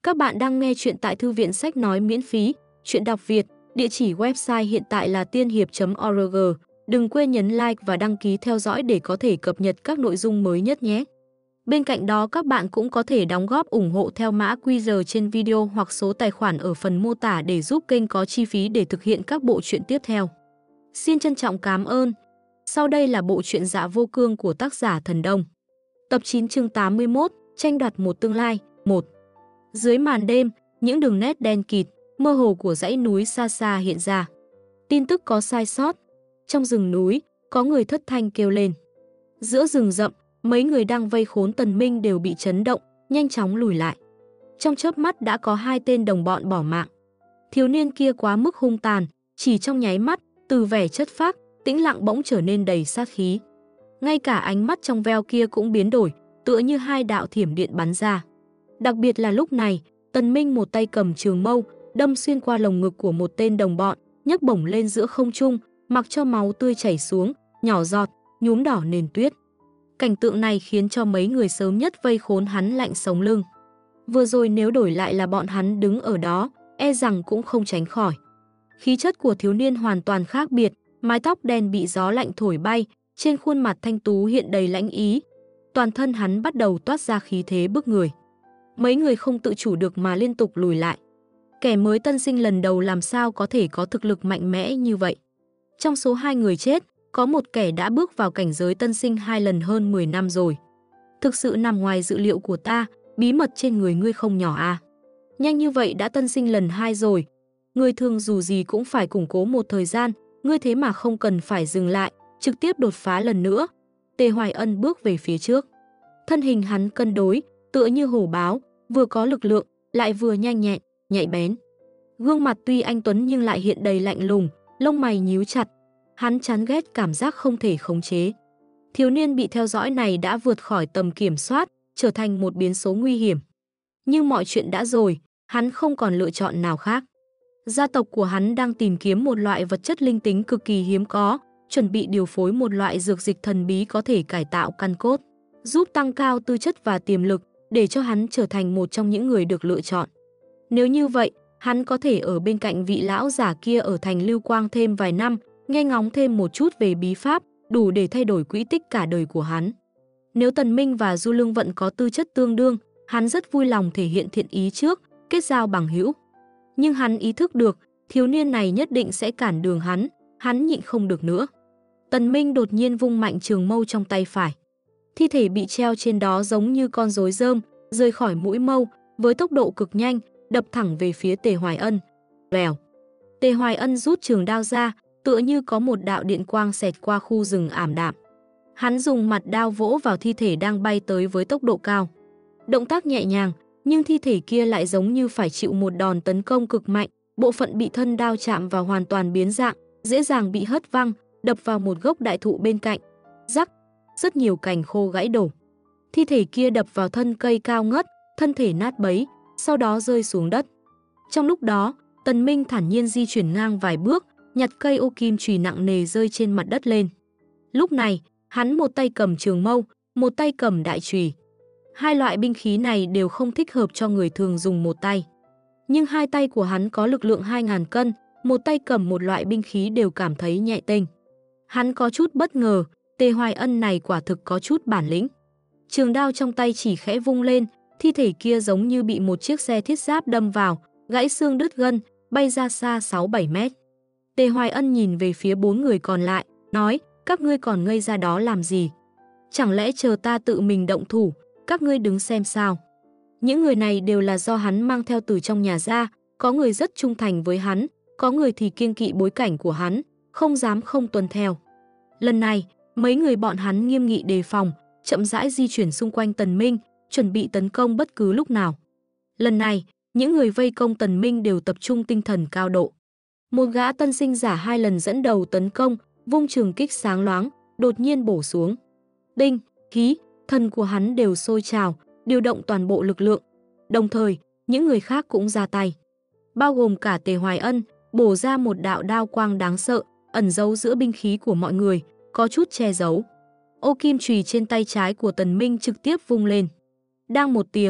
Các bạn đang nghe chuyện tại Thư viện Sách Nói miễn phí, chuyện đọc Việt, địa chỉ website hiện tại là tiên hiệp.org. Đừng quên nhấn like và đăng ký theo dõi để có thể cập nhật các nội dung mới nhất nhé. Bên cạnh đó các bạn cũng có thể đóng góp ủng hộ theo mã QR trên video hoặc số tài khoản ở phần mô tả để giúp kênh có chi phí để thực hiện các bộ truyện tiếp theo. Xin trân trọng cảm ơn. Sau đây là bộ truyện Dạ Vô Cương của tác giả Thần Đông. Tập 9 chương 81, tranh đoạt một tương lai, 1. Dưới màn đêm, những đường nét đen kịt, mơ hồ của dãy núi xa xa hiện ra. Tin tức có sai sót. Trong rừng núi, có người thất thanh kêu lên. Giữa rừng rậm, mấy người đang vây khốn Tần Minh đều bị chấn động, nhanh chóng lùi lại. Trong chớp mắt đã có 2 tên đồng bọn bỏ mạng. Thiếu niên kia quá mức hung tàn, chỉ trong nháy mắt, từ vẻ chất phác, tĩnh lặng bỗng trở nên đầy sát khí. Ngay cả ánh mắt trong veo kia cũng biến đổi, tựa như 2 đạo thiểm điện bắn ra. Đặc biệt là lúc này, Tần Minh một tay cầm trường mâu, đâm xuyên qua lồng ngực của một tên đồng bọn, nhấc bổng lên giữa không trung, mặc cho máu tươi chảy xuống, nhỏ giọt, nhuốm đỏ nền tuyết. Cảnh tượng này khiến cho mấy người sớm nhất vây khốn hắn lạnh sống lưng. Vừa rồi nếu đổi lại là bọn hắn đứng ở đó, e rằng cũng không tránh khỏi. Khí chất của thiếu niên hoàn toàn khác biệt, mái tóc đen bị gió lạnh thổi bay, trên khuôn mặt thanh tú hiện đầy lãnh ý. Toàn thân hắn bắt đầu toát ra khí thế bức người. Mấy người không tự chủ được mà liên tục lùi lại. Kẻ mới tân sinh lần đầu làm sao có thể có thực lực mạnh mẽ như vậy. Trong số 2 người chết, có một kẻ đã bước vào cảnh giới tân sinh 2 lần hơn 10 năm rồi. Thực sự nằm ngoài dự liệu của ta, bí mật trên người ngươi không nhỏ à. Nhanh như vậy đã tân sinh lần 2 rồi. Ngươi thường dù gì cũng phải củng cố một thời gian, ngươi thế mà không cần phải dừng lại, trực tiếp đột phá lần nữa. Tề Hoài Ân bước về phía trước. Thân hình hắn cân đối, tựa như hổ báo, vừa có lực lượng, lại vừa nhanh nhẹn, nhạy bén. Gương mặt tuy anh tuấn nhưng lại hiện đầy lạnh lùng, lông mày nhíu chặt. Hắn chán ghét cảm giác không thể khống chế. Thiếu niên bị theo dõi này đã vượt khỏi tầm kiểm soát, trở thành một biến số nguy hiểm. Nhưng mọi chuyện đã rồi, hắn không còn lựa chọn nào khác. Gia tộc của hắn đang tìm kiếm một loại vật chất linh tính cực kỳ hiếm có, chuẩn bị điều phối một loại dược dịch thần bí có thể cải tạo căn cốt, giúp tăng cao tư chất và tiềm lực, để cho hắn trở thành một trong những người được lựa chọn. Nếu như vậy, hắn có thể ở bên cạnh vị lão giả kia ở thành Lưu Quang thêm vài năm, nghe ngóng thêm một chút về bí pháp, đủ để thay đổi quỹ tích cả đời của hắn. Nếu Tần Minh và Du Lương Vận có tư chất tương đương, hắn rất vui lòng thể hiện thiện ý trước, kết giao bằng hữu. Nhưng hắn ý thức được, thiếu niên này nhất định sẽ cản đường hắn nhịn không được nữa. Tần Minh đột nhiên vung mạnh trường mâu trong tay phải. Thi thể bị treo trên đó giống như con rối rơm, rơi khỏi mũi mâu, với tốc độ cực nhanh, đập thẳng về phía Tề Hoài Ân. Vèo. Tề Hoài Ân rút trường đao ra, tựa như có một đạo điện quang xẹt qua khu rừng ảm đạm. Hắn dùng mặt đao vỗ vào thi thể đang bay tới với tốc độ cao. Động tác nhẹ nhàng, nhưng thi thể kia lại giống như phải chịu một đòn tấn công cực mạnh, bộ phận bị thân đao chạm vào hoàn toàn biến dạng, dễ dàng bị hất văng, đập vào một gốc đại thụ bên cạnh. Rắc, rất nhiều cành khô gãy đổ. Thi thể kia đập vào thân cây cao ngất, thân thể nát bấy, sau đó rơi xuống đất. Trong lúc đó, Tần Minh thản nhiên di chuyển ngang vài bước, nhặt cây ô kim chùy nặng nề rơi trên mặt đất lên. Lúc này, hắn một tay cầm trường mâu, một tay cầm đại chùy. 2 loại binh khí này đều không thích hợp cho người thường dùng một tay. Nhưng 2 tay của hắn có lực lượng 2000 cân, một tay cầm một loại binh khí đều cảm thấy nhẹ tênh. Hắn có chút bất ngờ, Tề Hoài Ân này quả thực có chút bản lĩnh. Trường đao trong tay chỉ khẽ vung lên, thi thể kia giống như bị một chiếc xe thiết giáp đâm vào, gãy xương đứt gân, bay ra xa 6-7 mét. Tề Hoài Ân nhìn về phía 4 người còn lại, nói, các ngươi còn ngây ra đó làm gì? Chẳng lẽ chờ ta tự mình động thủ, các ngươi đứng xem sao? Những người này đều là do hắn mang theo từ trong nhà ra, có người rất trung thành với hắn, có người thì kiêng kỵ bối cảnh của hắn, không dám không tuân theo. Lần này, mấy người bọn hắn nghiêm nghị đề phòng, chậm rãi di chuyển xung quanh Tần Minh, chuẩn bị tấn công bất cứ lúc nào. Lần này, những người vây công Tần Minh đều tập trung tinh thần cao độ. Một gã tân sinh giả 2 lần dẫn đầu tấn công, vung trường kích sáng loáng, đột nhiên bổ xuống. Đinh, khí, thần của hắn đều sôi trào, điều động toàn bộ lực lượng. Đồng thời, những người khác cũng ra tay. Bao gồm cả Tề Hoài Ân, bổ ra một đạo đao quang đáng sợ, ẩn giấu giữa binh khí của mọi người, có chút che giấu. Ô kim chùy trên tay trái của Tần Minh trực tiếp vung lên. Đang một tiếng,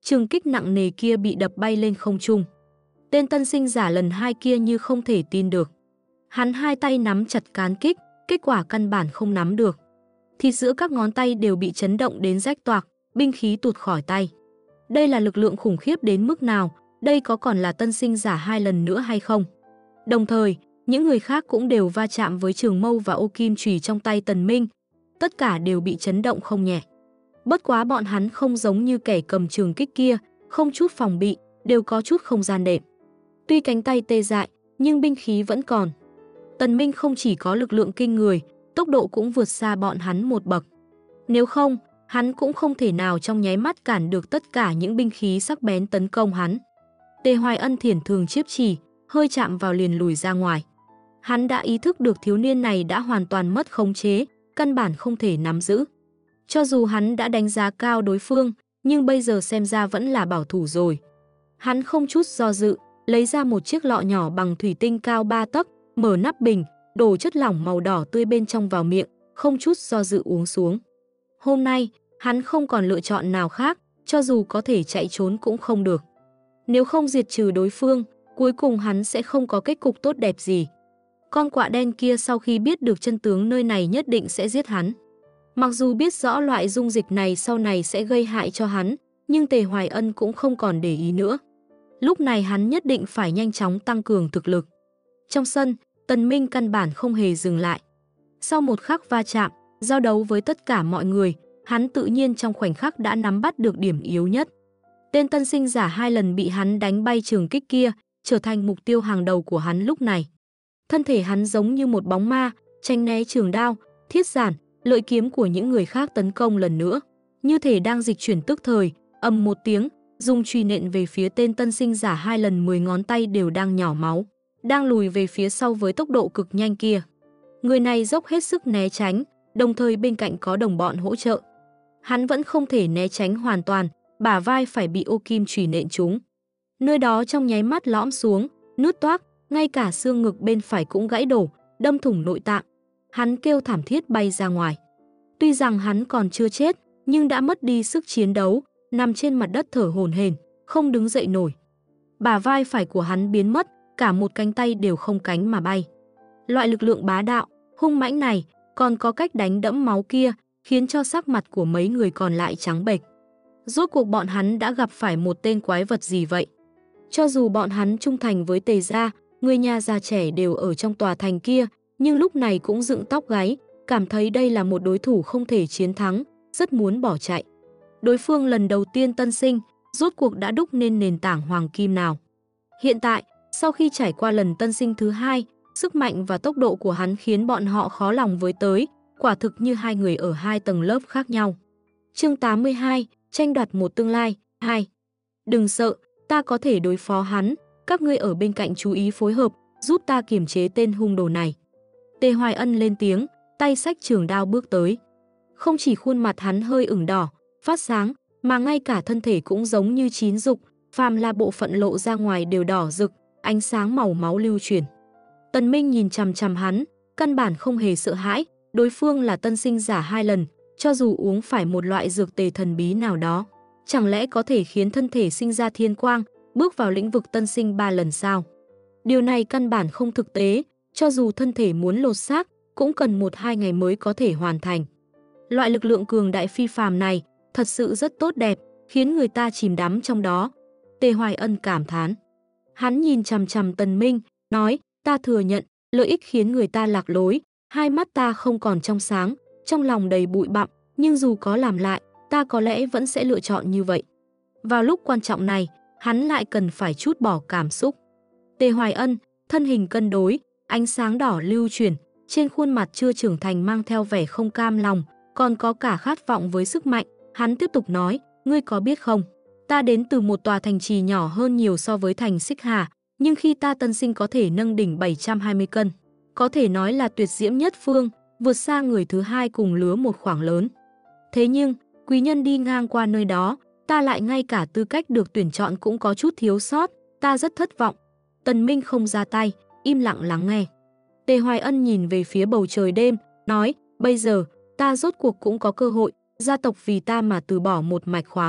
Trường kích nặng nề kia bị đập bay lên không trung. Tên tân sinh giả lần 2 kia như không thể tin được. Hắn hai tay nắm chặt cán kích, kết quả căn bản không nắm được. Thịt giữa các ngón tay đều bị chấn động đến rách toạc, binh khí tuột khỏi tay. Đây là lực lượng khủng khiếp đến mức nào, đây có còn là tân sinh giả 2 lần nữa hay không? Đồng thời, những người khác cũng đều va chạm với trường mâu và ô kim chùy trong tay Tần Minh. Tất cả đều bị chấn động không nhẹ. Bất quá bọn hắn không giống như kẻ cầm trường kích kia, không chút phòng bị, đều có chút không gian đệm. Tuy cánh tay tê dại, nhưng binh khí vẫn còn. Tần Minh không chỉ có lực lượng kinh người, tốc độ cũng vượt xa bọn hắn một bậc. Nếu không, hắn cũng không thể nào trong nháy mắt cản được tất cả những binh khí sắc bén tấn công hắn. Tề Hoài Ân thiển thường chiếp chỉ, hơi chạm vào liền lùi ra ngoài. Hắn đã ý thức được thiếu niên này đã hoàn toàn mất khống chế, căn bản không thể nắm giữ. Cho dù hắn đã đánh giá cao đối phương, nhưng bây giờ xem ra vẫn là bảo thủ rồi. Hắn không chút do dự, lấy ra một chiếc lọ nhỏ bằng thủy tinh cao 3 tấc, mở nắp bình, đổ chất lỏng màu đỏ tươi bên trong vào miệng, không chút do dự uống xuống. Hôm nay, hắn không còn lựa chọn nào khác, cho dù có thể chạy trốn cũng không được. Nếu không diệt trừ đối phương, cuối cùng hắn sẽ không có kết cục tốt đẹp gì. Con quạ đen kia sau khi biết được chân tướng nơi này nhất định sẽ giết hắn. Mặc dù biết rõ loại dung dịch này sau này sẽ gây hại cho hắn, nhưng Tề Hoài Ân cũng không còn để ý nữa. Lúc này hắn nhất định phải nhanh chóng tăng cường thực lực. Trong sân, Tần Minh căn bản không hề dừng lại. Sau một khắc va chạm, giao đấu với tất cả mọi người, hắn tự nhiên trong khoảnh khắc đã nắm bắt được điểm yếu nhất. Tên tân sinh giả 2 lần bị hắn đánh bay trường kích kia, trở thành mục tiêu hàng đầu của hắn lúc này. Thân thể hắn giống như một bóng ma, tránh né trường đao, thiết giản, lợi kiếm của những người khác tấn công lần nữa. Như thể đang dịch chuyển tức thời, ầm một tiếng, dùng chùy nện về phía tên tân sinh giả 2 lần 10 ngón tay đều đang nhỏ máu, đang lùi về phía sau với tốc độ cực nhanh kia. Người này dốc hết sức né tránh, đồng thời bên cạnh có đồng bọn hỗ trợ. Hắn vẫn không thể né tránh hoàn toàn, bả vai phải bị ô kim chùy nện trúng. Nơi đó trong nháy mắt lõm xuống, nứt toác, ngay cả xương ngực bên phải cũng gãy đổ, đâm thủng nội tạng. Hắn kêu thảm thiết bay ra ngoài. Tuy rằng hắn còn chưa chết, nhưng đã mất đi sức chiến đấu, nằm trên mặt đất thở hổn hển, không đứng dậy nổi. Bả vai phải của hắn biến mất, cả một cánh tay đều không cánh mà bay. Loại lực lượng bá đạo, hung mãnh này, còn có cách đánh đẫm máu kia, khiến cho sắc mặt của mấy người còn lại trắng bệch. Rốt cuộc bọn hắn đã gặp phải một tên quái vật gì vậy? Cho dù bọn hắn trung thành với Tề gia, người nhà già trẻ đều ở trong tòa thành kia, nhưng lúc này cũng dựng tóc gáy, cảm thấy đây là một đối thủ không thể chiến thắng, rất muốn bỏ chạy. Đối phương lần đầu tiên tân sinh, rốt cuộc đã đúc nên nền tảng hoàng kim nào. Hiện tại, sau khi trải qua lần tân sinh thứ 2, sức mạnh và tốc độ của hắn khiến bọn họ khó lòng với tới, quả thực như hai người ở hai tầng lớp khác nhau. Chương 82, tranh đoạt một tương lai, 2. Đừng sợ, ta có thể đối phó hắn, các ngươi ở bên cạnh chú ý phối hợp, giúp ta kiềm chế tên hung đồ này. Tề Hoài Ân lên tiếng, tay xách trường đao bước tới. Không chỉ khuôn mặt hắn hơi ửng đỏ, phát sáng, mà ngay cả thân thể cũng giống như chín dục, phàm là bộ phận lộ ra ngoài đều đỏ rực, ánh sáng màu máu lưu chuyển. Tần Minh nhìn chằm chằm hắn, căn bản không hề sợ hãi, đối phương là tân sinh giả 2 lần, cho dù uống phải một loại dược tề thần bí nào đó, chẳng lẽ có thể khiến thân thể sinh ra thiên quang, bước vào lĩnh vực tân sinh 3 lần sao? Điều này căn bản không thực tế, cho dù thân thể muốn lột xác, cũng cần 1-2 ngày mới có thể hoàn thành. Loại lực lượng cường đại phi phàm này, thật sự rất tốt đẹp, khiến người ta chìm đắm trong đó. Tề Hoài Ân cảm thán. Hắn nhìn chằm chằm Tần Minh, nói, ta thừa nhận, lợi ích khiến người ta lạc lối, hai mắt ta không còn trong sáng, trong lòng đầy bụi bặm, nhưng dù có làm lại, ta có lẽ vẫn sẽ lựa chọn như vậy. Vào lúc quan trọng này, hắn lại cần phải trút bỏ cảm xúc. Tề Hoài Ân, thân hình cân đối, ánh sáng đỏ lưu chuyển, trên khuôn mặt chưa trưởng thành mang theo vẻ không cam lòng, còn có cả khát vọng với sức mạnh. Hắn tiếp tục nói, ngươi có biết không, ta đến từ một tòa thành trì nhỏ hơn nhiều so với thành Xích Hà, nhưng khi ta tân sinh có thể nâng đỉnh 720 cân. Có thể nói là tuyệt diễm nhất phương, vượt xa người thứ hai cùng lứa một khoảng lớn. Thế nhưng, quý nhân đi ngang qua nơi đó, ta lại ngay cả tư cách được tuyển chọn cũng có chút thiếu sót, ta rất thất vọng. Tần Minh không ra tay, im lặng lắng nghe. Tề Hoài Ân nhìn về phía bầu trời đêm, nói, bây giờ, ta rốt cuộc cũng có cơ hội, gia tộc vì ta mà từ bỏ một mạch khoáng.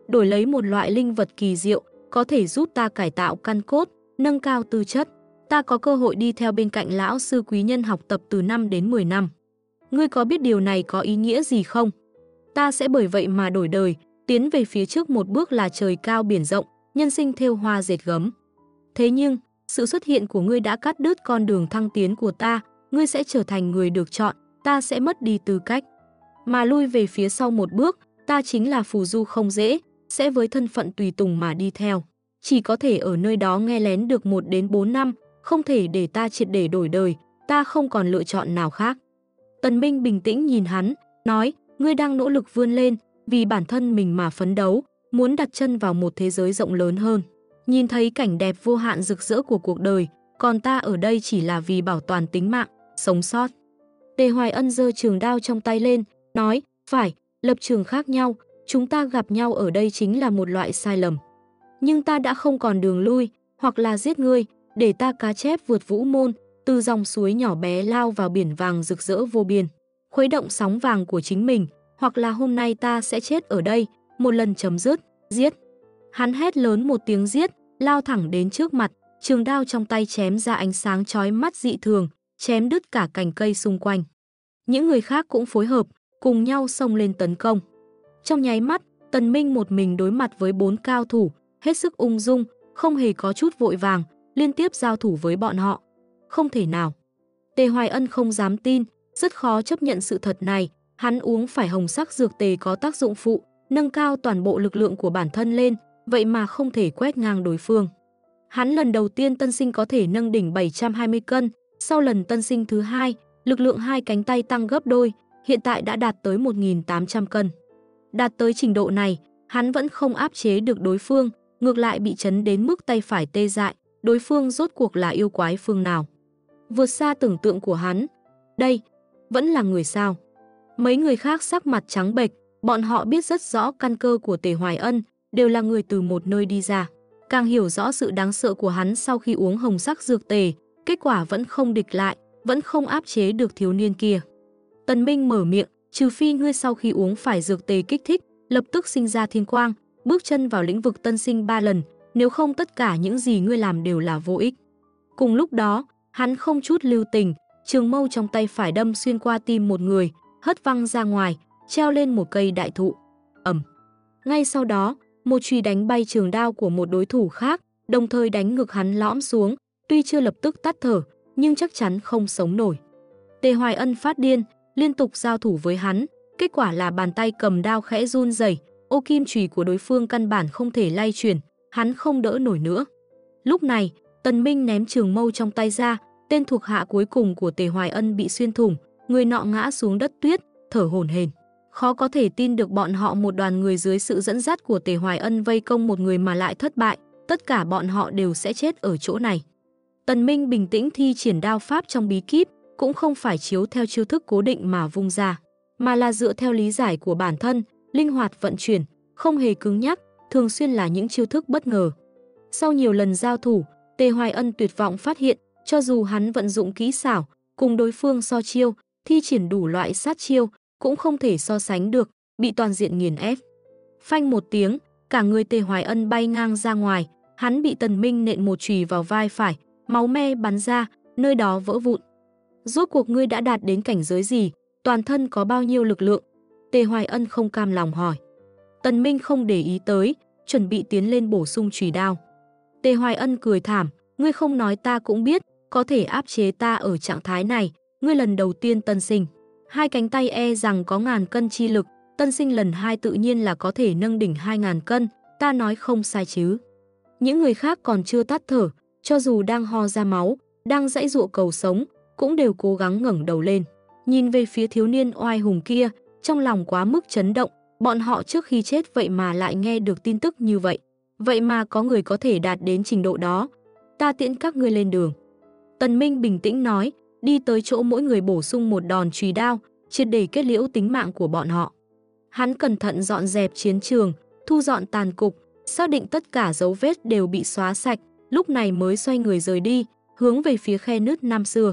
đổi lấy một loại linh vật kỳ diệu, có thể giúp ta cải tạo căn cốt, nâng cao tư chất. Ta có cơ hội đi theo bên cạnh lão sư quý nhân học tập từ 5 đến 10 năm. Ngươi có biết điều này có ý nghĩa gì không? Ta sẽ bởi vậy mà đổi đời, tiến về phía trước một bước là trời cao biển rộng, nhân sinh thêu hoa dệt gấm. Thế nhưng, sự xuất hiện của ngươi đã cắt đứt con đường thăng tiến của ta, ngươi sẽ trở thành người được chọn, ta sẽ mất đi tư cách. Mà lui về phía sau một bước, ta chính là phù du không dễ, sẽ với thân phận tùy tùng mà đi theo. Chỉ có thể ở nơi đó nghe lén được 1 đến 4 năm, không thể để ta triệt để đổi đời, ta không còn lựa chọn nào khác. Tần Minh bình tĩnh nhìn hắn, nói, ngươi đang nỗ lực vươn lên, vì bản thân mình mà phấn đấu, muốn đặt chân vào một thế giới rộng lớn hơn. Nhìn thấy cảnh đẹp vô hạn rực rỡ của cuộc đời, còn ta ở đây chỉ là vì bảo toàn tính mạng, sống sót. Tề Hoài Ân giơ trường đao trong tay lên, nói, phải, lập trường khác nhau, chúng ta gặp nhau ở đây chính là một loại sai lầm. Nhưng ta đã không còn đường lui, hoặc là giết ngươi, để ta cá chép vượt vũ môn, từ dòng suối nhỏ bé lao vào biển vàng rực rỡ vô biên, khuấy động sóng vàng của chính mình, hoặc là hôm nay ta sẽ chết ở đây, một lần chấm dứt, giết. Hắn hét lớn một tiếng giết, lao thẳng đến trước mặt, trường đao trong tay chém ra ánh sáng chói mắt dị thường, chém đứt cả cành cây xung quanh. Những người khác cũng phối hợp, cùng nhau xông lên tấn công. Trong nháy mắt, Tần Minh một mình đối mặt với 4 cao thủ, hết sức ung dung, không hề có chút vội vàng, liên tiếp giao thủ với bọn họ. Không thể nào. Tề Hoài Ân không dám tin, rất khó chấp nhận sự thật này, hắn uống phải hồng sắc dược tề có tác dụng phụ, nâng cao toàn bộ lực lượng của bản thân lên, vậy mà không thể quét ngang đối phương. Hắn lần đầu tiên tân sinh có thể nâng đỉnh 720 cân, sau lần tân sinh thứ hai, lực lượng hai cánh tay tăng gấp đôi, hiện tại đã đạt tới 1.800 cân. Đạt tới trình độ này, hắn vẫn không áp chế được đối phương, ngược lại bị chấn đến mức tay phải tê dại, đối phương rốt cuộc là yêu quái phương nào. Vượt xa tưởng tượng của hắn, đây, vẫn là người sao. Mấy người khác sắc mặt trắng bệch, bọn họ biết rất rõ căn cơ của Tề Hoài Ân, đều là người từ một nơi đi ra. Càng hiểu rõ sự đáng sợ của hắn sau khi uống hồng sắc dược tề, kết quả vẫn không địch lại, vẫn không áp chế được thiếu niên kia. Tần Minh mở miệng, trừ phi ngươi sau khi uống phải dược tề kích thích, lập tức sinh ra thiên quang, bước chân vào lĩnh vực tân sinh 3 lần, nếu không tất cả những gì ngươi làm đều là vô ích. Cùng lúc đó, hắn không chút lưu tình, trường mâu trong tay phải đâm xuyên qua tim một người, hất văng ra ngoài, treo lên một cây đại thụ. Ầm. Ngay sau đó, một chùy đánh bay trường đao của một đối thủ khác, đồng thời đánh ngực hắn lõm xuống, tuy chưa lập tức tắt thở, nhưng chắc chắn không sống nổi. Tề Hoài Ân phát điên, liên tục giao thủ với hắn, kết quả là bàn tay cầm đao khẽ run rẩy, ô kim chùy của đối phương căn bản không thể lay chuyển, hắn không đỡ nổi nữa. Lúc này, Tần Minh ném trường mâu trong tay ra, tên thuộc hạ cuối cùng của Tề Hoài Ân bị xuyên thủng, người nọ ngã xuống đất tuyết, thở hổn hển. Khó có thể tin được bọn họ một đoàn người dưới sự dẫn dắt của Tề Hoài Ân vây công một người mà lại thất bại, tất cả bọn họ đều sẽ chết ở chỗ này. Tần Minh bình tĩnh thi triển đao pháp trong bí kíp, cũng không phải chiếu theo chiêu thức cố định mà vung ra, mà là dựa theo lý giải của bản thân, linh hoạt vận chuyển, không hề cứng nhắc, thường xuyên là những chiêu thức bất ngờ. Sau nhiều lần giao thủ, Tề Hoài Ân tuyệt vọng phát hiện, cho dù hắn vận dụng kỹ xảo, cùng đối phương so chiêu, thi triển đủ loại sát chiêu, cũng không thể so sánh được, bị toàn diện nghiền ép. Phanh một tiếng, cả người Tề Hoài Ân bay ngang ra ngoài, hắn bị Tần Minh nện một chùy vào vai phải, máu me bắn ra, nơi đó vỡ vụn. Rốt cuộc ngươi đã đạt đến cảnh giới gì, toàn thân có bao nhiêu lực lượng? Tề Hoài Ân không cam lòng hỏi. Tần Minh không để ý tới, chuẩn bị tiến lên bổ sung chùy đao. Tề Hoài Ân cười thảm, ngươi không nói ta cũng biết, có thể áp chế ta ở trạng thái này, ngươi lần đầu tiên tân sinh. Hai cánh tay e rằng có ngàn cân chi lực, tân sinh lần 2 tự nhiên là có thể nâng đỉnh 2.000 cân, ta nói không sai chứ. Những người khác còn chưa tắt thở, cho dù đang ho ra máu, đang giãy giụa cầu sống, cũng đều cố gắng ngẩng đầu lên. Nhìn về phía thiếu niên oai hùng kia, trong lòng quá mức chấn động, bọn họ trước khi chết vậy mà lại nghe được tin tức như vậy. Vậy mà có người có thể đạt đến trình độ đó. Ta tiễn các ngươi lên đường. Tần Minh bình tĩnh nói, đi tới chỗ mỗi người bổ sung một đòn chùy đao, triệt để kết liễu tính mạng của bọn họ. Hắn cẩn thận dọn dẹp chiến trường, thu dọn tàn cục, xác định tất cả dấu vết đều bị xóa sạch, lúc này mới xoay người rời đi, hướng về phía khe nứt năm xưa.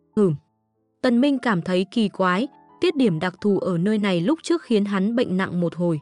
Tần Minh cảm thấy kỳ quái, tiết điểm đặc thù ở nơi này lúc trước khiến hắn bệnh nặng một hồi.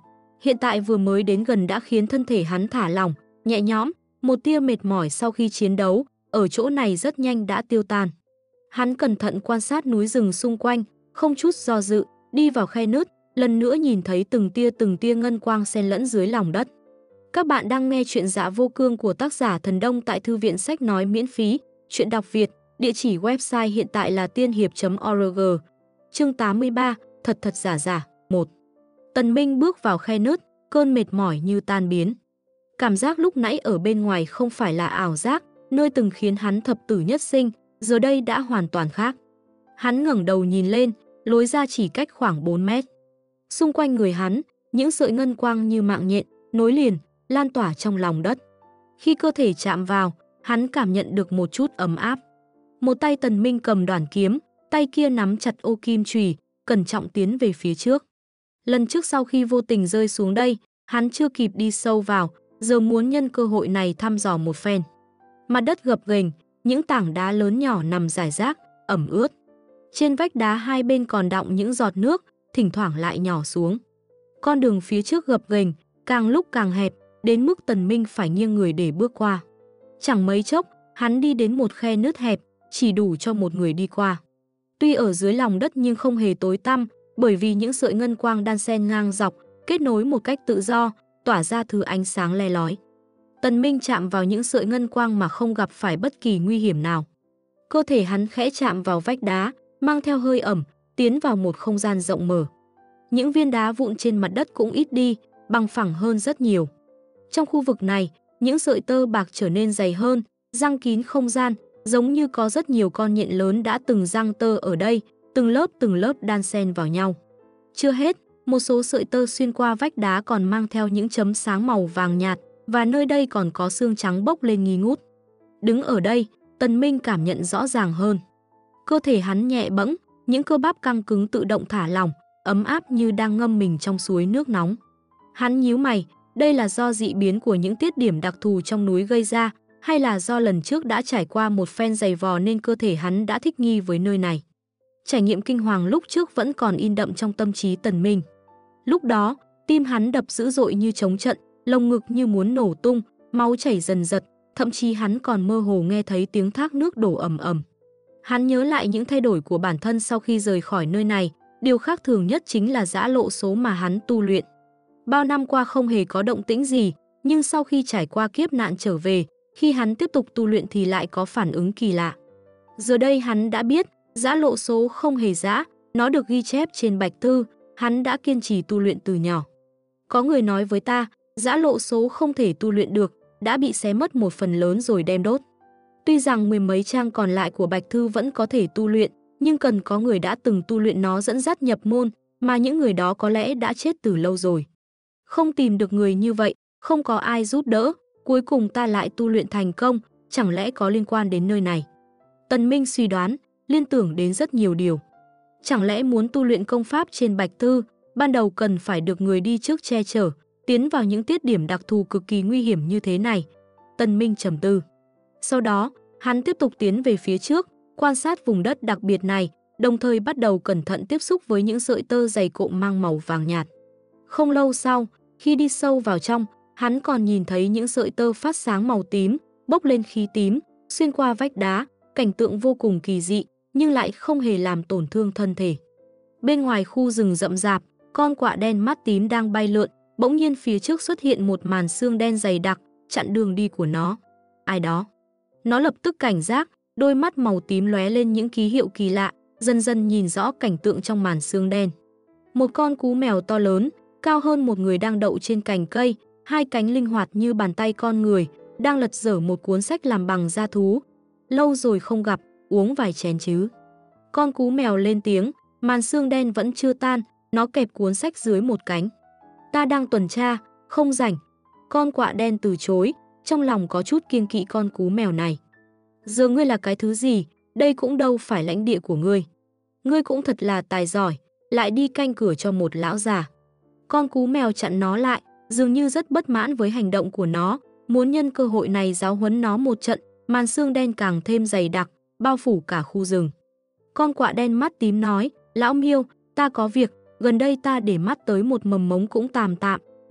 Hiện tại vừa mới đến gần đã khiến thân thể hắn thả lỏng, nhẹ nhõm, một tia mệt mỏi sau khi chiến đấu, ở chỗ này rất nhanh đã tiêu tan. Hắn cẩn thận quan sát núi rừng xung quanh, không chút do dự, đi vào khe nứt, lần nữa nhìn thấy từng tia ngân quang xen lẫn dưới lòng đất. Các bạn đang nghe chuyện Dạ Vô Cương của tác giả Thần Đông tại Thư viện Sách Nói miễn phí, chuyện đọc Việt, địa chỉ website hiện tại là tiên hiệp.org. Chương 83, Thật thật giả giả, 1. Tần Minh bước vào khe nứt, cơn mệt mỏi như tan biến. Cảm giác lúc nãy ở bên ngoài không phải là ảo giác, nơi từng khiến hắn thập tử nhất sinh, giờ đây đã hoàn toàn khác. Hắn ngẩng đầu nhìn lên, lối ra chỉ cách khoảng 4 mét. Xung quanh người hắn, những sợi ngân quang như mạng nhện, nối liền, lan tỏa trong lòng đất. Khi cơ thể chạm vào, hắn cảm nhận được một chút ấm áp. Một tay Tần Minh cầm đoản kiếm, tay kia nắm chặt ô kim chùy, cẩn trọng tiến về phía trước. Lần trước sau khi vô tình rơi xuống đây, hắn chưa kịp đi sâu vào, giờ muốn nhân cơ hội này thăm dò một phen. Mặt đất gập ghềnh, những tảng đá lớn nhỏ nằm rải rác, ẩm ướt. Trên vách đá hai bên còn đọng những giọt nước, thỉnh thoảng lại nhỏ xuống. Con đường phía trước gập ghềnh, càng lúc càng hẹp, đến mức Tần Minh phải nghiêng người để bước qua. Chẳng mấy chốc, hắn đi đến một khe nứt hẹp, chỉ đủ cho một người đi qua. Tuy ở dưới lòng đất nhưng không hề tối tăm, bởi vì những sợi ngân quang đan xen ngang dọc, kết nối một cách tự do, tỏa ra thứ ánh sáng le lói. Tần Minh chạm vào những sợi ngân quang mà không gặp phải bất kỳ nguy hiểm nào. Cơ thể hắn khẽ chạm vào vách đá, mang theo hơi ẩm, tiến vào một không gian rộng mở. Những viên đá vụn trên mặt đất cũng ít đi, bằng phẳng hơn rất nhiều. Trong khu vực này, những sợi tơ bạc trở nên dày hơn, giăng kín không gian, giống như có rất nhiều con nhện lớn đã từng giăng tơ ở đây, từng lớp đan xen vào nhau. Chưa hết, một số sợi tơ xuyên qua vách đá còn mang theo những chấm sáng màu vàng nhạt, và nơi đây còn có xương trắng bốc lên nghi ngút. Đứng ở đây, Tần Minh cảm nhận rõ ràng hơn. Cơ thể hắn nhẹ bẫng, những cơ bắp căng cứng tự động thả lỏng, ấm áp như đang ngâm mình trong suối nước nóng. Hắn nhíu mày, đây là do dị biến của những tiết điểm đặc thù trong núi gây ra, hay là do lần trước đã trải qua một phen dày vò nên cơ thể hắn đã thích nghi với nơi này. Trải nghiệm kinh hoàng lúc trước vẫn còn in đậm trong tâm trí Tần Minh. Lúc đó, tim hắn đập dữ dội như trống trận, lồng ngực như muốn nổ tung, máu chảy dần dật, thậm chí hắn còn mơ hồ nghe thấy tiếng thác nước đổ ầm ầm. Hắn nhớ lại những thay đổi của bản thân sau khi rời khỏi nơi này, điều khác thường nhất chính là giã lộ số mà hắn tu luyện. Bao năm qua không hề có động tĩnh gì, nhưng sau khi trải qua kiếp nạn trở về, khi hắn tiếp tục tu luyện thì lại có phản ứng kỳ lạ. Giờ đây hắn đã biết, giã lộ số không hề giã, nó được ghi chép trên bạch thư, hắn đã kiên trì tu luyện từ nhỏ. Có người nói với ta, giã lộ số không thể tu luyện được, đã bị xé mất một phần lớn rồi đem đốt. Tuy rằng mười mấy trang còn lại của bạch thư vẫn có thể tu luyện, nhưng cần có người đã từng tu luyện nó dẫn dắt nhập môn, mà những người đó có lẽ đã chết từ lâu rồi. Không tìm được người như vậy, không có ai giúp đỡ, cuối cùng ta lại tu luyện thành công, chẳng lẽ có liên quan đến nơi này? Tần Minh suy đoán, liên tưởng đến rất nhiều điều. Chẳng lẽ muốn tu luyện công pháp trên bạch thư, ban đầu cần phải được người đi trước che chở, tiến vào những tiết điểm đặc thù cực kỳ nguy hiểm như thế này? Tần Minh trầm tư. Sau đó, hắn tiếp tục tiến về phía trước, quan sát vùng đất đặc biệt này, đồng thời bắt đầu cẩn thận tiếp xúc với những sợi tơ dày cộm mang màu vàng nhạt. Không lâu sau, khi đi sâu vào trong, hắn còn nhìn thấy những sợi tơ phát sáng màu tím, bốc lên khí tím, xuyên qua vách đá, cảnh tượng vô cùng kỳ dị, nhưng lại không hề làm tổn thương thân thể. Bên ngoài khu rừng rậm rạp, con quạ đen mắt tím đang bay lượn, bỗng nhiên phía trước xuất hiện một màn sương đen dày đặc, chặn đường đi của nó. Ai đó? Nó lập tức cảnh giác, đôi mắt màu tím lóe lên những ký hiệu kỳ lạ, dần dần nhìn rõ cảnh tượng trong màn sương đen. Một con cú mèo to lớn, cao hơn một người đang đậu trên cành cây, hai cánh linh hoạt như bàn tay con người, đang lật dở một cuốn sách làm bằng da thú. Lâu rồi không gặp, uống vài chén chứ. Con cú mèo lên tiếng, màn sương đen vẫn chưa tan, nó kẹp cuốn sách dưới một cánh. Ta đang tuần tra, không rảnh. Con quạ đen từ chối, trong lòng có chút kiêng kỵ con cú mèo này. Giờ ngươi là cái thứ gì, đây cũng đâu phải lãnh địa của ngươi. Ngươi cũng thật là tài giỏi, lại đi canh cửa cho một lão già. Con cú mèo chặn nó lại, dường như rất bất mãn với hành động của nó, muốn nhân cơ hội này giáo huấn nó một trận. Màn sương đen càng thêm dày đặc, bao phủ cả khu rừng. Con quạ đen mắt tím nói, lão Miêu, ta có việc, gần đây ta để mắt tới một mầm mống cũng tạm,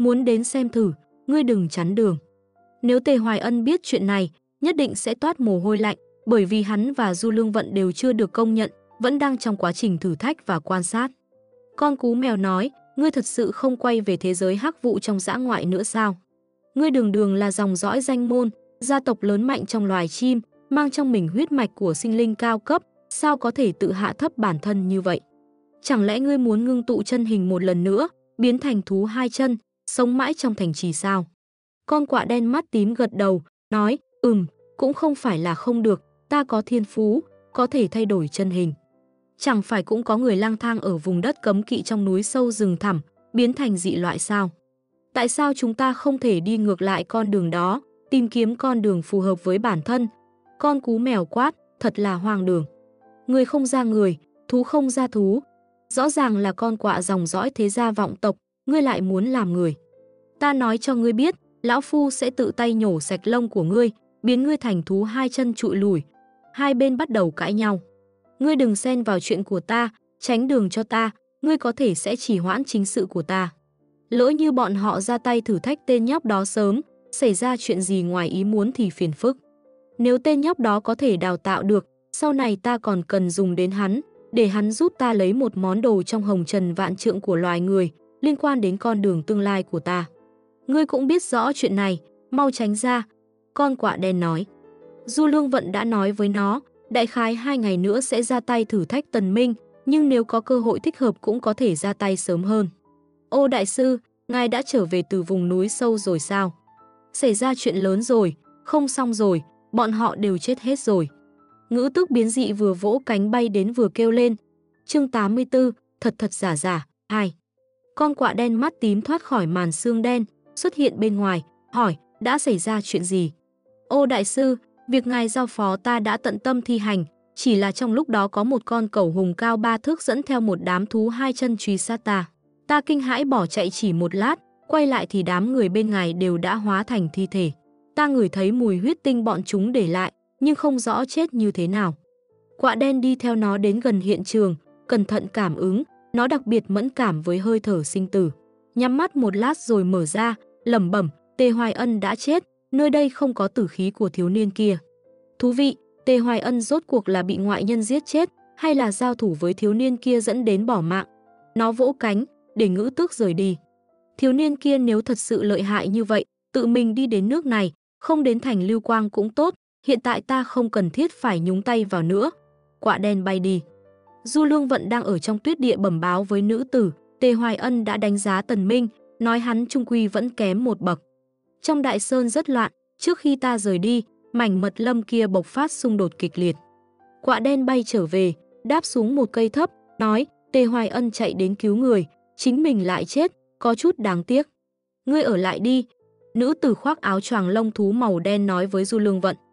muốn đến xem thử, ngươi đừng chắn đường. Nếu Tề Hoài Ân biết chuyện này, nhất định sẽ toát mồ hôi lạnh, bởi vì hắn và Du Lương Vận đều chưa được công nhận, vẫn đang trong quá trình thử thách và quan sát. Con cú mèo nói, ngươi thật sự không quay về thế giới hắc vụ trong dã ngoại nữa sao? Ngươi đường đường là dòng dõi danh môn, gia tộc lớn mạnh trong loài chim, mang trong mình huyết mạch của sinh linh cao cấp, sao có thể tự hạ thấp bản thân như vậy? Chẳng lẽ ngươi muốn ngưng tụ chân hình một lần nữa, biến thành thú hai chân, sống mãi trong thành trì sao? Con quạ đen mắt tím gật đầu, nói, cũng không phải là không được, ta có thiên phú, có thể thay đổi chân hình. Chẳng phải cũng có người lang thang ở vùng đất cấm kỵ trong núi sâu rừng thẳm, biến thành dị loại sao? Tại sao chúng ta không thể đi ngược lại con đường đó, tìm kiếm con đường phù hợp với bản thân? Con cú mèo quát, thật là hoang đường. Người không ra người, thú không ra thú. Rõ ràng là con quạ dòng dõi thế gia vọng tộc, ngươi lại muốn làm người. Ta nói cho ngươi biết, lão phu sẽ tự tay nhổ sạch lông của ngươi, biến ngươi thành thú hai chân trụi lùi. Hai bên bắt đầu cãi nhau. Ngươi đừng xen vào chuyện của ta, tránh đường cho ta, ngươi có thể sẽ trì hoãn chính sự của ta. Lỡ như bọn họ ra tay thử thách tên nhóc đó sớm, xảy ra chuyện gì ngoài ý muốn thì phiền phức. Nếu tên nhóc đó có thể đào tạo được, sau này ta còn cần dùng đến hắn, để hắn giúp ta lấy một món đồ trong hồng trần vạn trượng của loài người, liên quan đến con đường tương lai của ta. Ngươi cũng biết rõ chuyện này, mau tránh ra, con quạ đen nói. Du Lương Vận đã nói với nó, đại khái 2 ngày nữa sẽ ra tay thử thách Tần Minh, nhưng nếu có cơ hội thích hợp cũng có thể ra tay sớm hơn. Ô đại sư, ngài đã trở về từ vùng núi sâu rồi sao? Xảy ra chuyện lớn rồi, không xong rồi, bọn họ đều chết hết rồi. Ngữ tước biến dị vừa vỗ cánh bay đến vừa kêu lên. Chương 84, thật thật giả giả, 2. Con quạ đen mắt tím thoát khỏi màn xương đen, xuất hiện bên ngoài, hỏi, đã xảy ra chuyện gì? Ô đại sư, việc ngài giao phó ta đã tận tâm thi hành, chỉ là trong lúc đó có một con cẩu hùng cao 3 thước dẫn theo một đám thú hai chân truy sát ta. Ta kinh hãi bỏ chạy chỉ một lát, quay lại thì đám người bên ngài đều đã hóa thành thi thể. Ta ngửi thấy mùi huyết tinh bọn chúng để lại, nhưng không rõ chết như thế nào. Quạ đen đi theo nó đến gần hiện trường, cẩn thận cảm ứng, nó đặc biệt mẫn cảm với hơi thở sinh tử. Nhắm mắt một lát rồi mở ra, lẩm bẩm, Tề Hoài Ân đã chết, nơi đây không có tử khí của thiếu niên kia. Thú vị, Tề Hoài Ân rốt cuộc là bị ngoại nhân giết chết, hay là giao thủ với thiếu niên kia dẫn đến bỏ mạng. Nó vỗ cánh, để ngữ tước rời đi. Thiếu niên kia nếu thật sự lợi hại như vậy, tự mình đi đến nước này, không đến thành Lưu Quang cũng tốt, hiện tại ta không cần thiết phải nhúng tay vào nữa. Quạ đen bay đi. Du Lương Vận đang ở trong tuyết địa bẩm báo với nữ tử, Tề Hoài Ân đã đánh giá Tần Minh, nói hắn trung quy vẫn kém một bậc. Trong đại sơn rất loạn, trước khi ta rời đi, mảnh mật lâm kia bộc phát xung đột kịch liệt. Quạ đen bay trở về, đáp xuống một cây thấp, nói, Tề Hoài Ân chạy đến cứu người, chính mình lại chết, có chút đáng tiếc. Ngươi ở lại đi. Nữ tử khoác áo choàng lông thú màu đen nói với Du Lương Vận.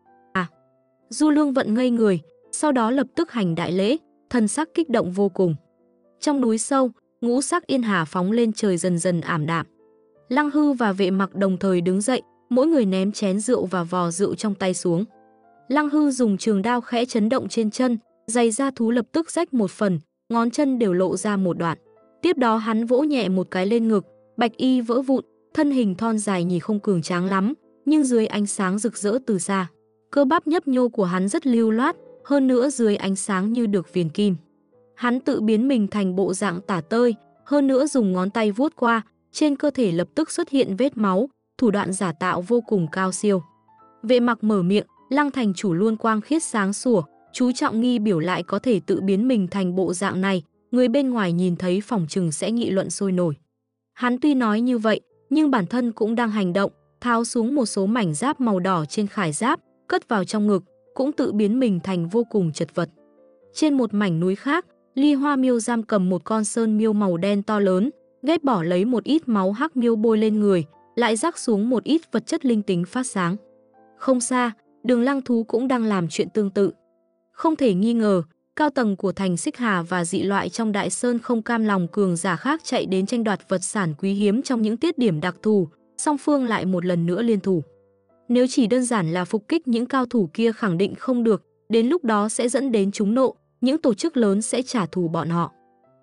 Du Lương Vận ngây người, sau đó lập tức hành đại lễ, thần sắc kích động vô cùng. Trong núi sâu, ngũ sắc yên hà phóng lên trời dần dần ảm đạm. Lăng Hư và Vệ Mặc đồng thời đứng dậy, mỗi người ném chén rượu và vò rượu trong tay xuống. Lăng Hư dùng trường đao khẽ chấn động trên chân, giày da thú lập tức rách một phần, ngón chân đều lộ ra một đoạn. Tiếp đó hắn vỗ nhẹ một cái lên ngực, bạch y vỡ vụn, thân hình thon dài nhìn không cường tráng lắm, nhưng dưới ánh sáng rực rỡ từ xa. Cơ bắp nhấp nhô của hắn rất lưu loát, hơn nữa dưới ánh sáng như được viền kim. Hắn tự biến mình thành bộ dạng tả tơi, hơn nữa dùng ngón tay vuốt qua, trên cơ thể lập tức xuất hiện vết máu, thủ đoạn giả tạo vô cùng cao siêu. Vệ Mặc mở miệng, Lăng thành chủ luôn quang khiết sáng sủa, chú trọng nghi biểu lại có thể tự biến mình thành bộ dạng này, người bên ngoài nhìn thấy phỏng chừng sẽ nghị luận sôi nổi. Hắn tuy nói như vậy, nhưng bản thân cũng đang hành động, tháo xuống một số mảnh giáp màu đỏ trên khải giáp, cất vào trong ngực, cũng tự biến mình thành vô cùng chật vật. Trên một mảnh núi khác, Ly Hoa Miêu giam cầm một con sơn miêu màu đen to lớn, ghép bỏ lấy một ít máu hắc miêu bôi lên người, lại rắc xuống một ít vật chất linh tính phát sáng. Không xa, Đường Lăng thú cũng đang làm chuyện tương tự. Không thể nghi ngờ, cao tầng của thành Xích Hà và dị loại trong Đại Sơn không cam lòng cường giả khác chạy đến tranh đoạt vật sản quý hiếm trong những tiết điểm đặc thù, song phương lại một lần nữa liên thủ. Nếu chỉ đơn giản là phục kích những cao thủ kia khẳng định không được, đến lúc đó sẽ dẫn đến chúng nộ, những tổ chức lớn sẽ trả thù bọn họ.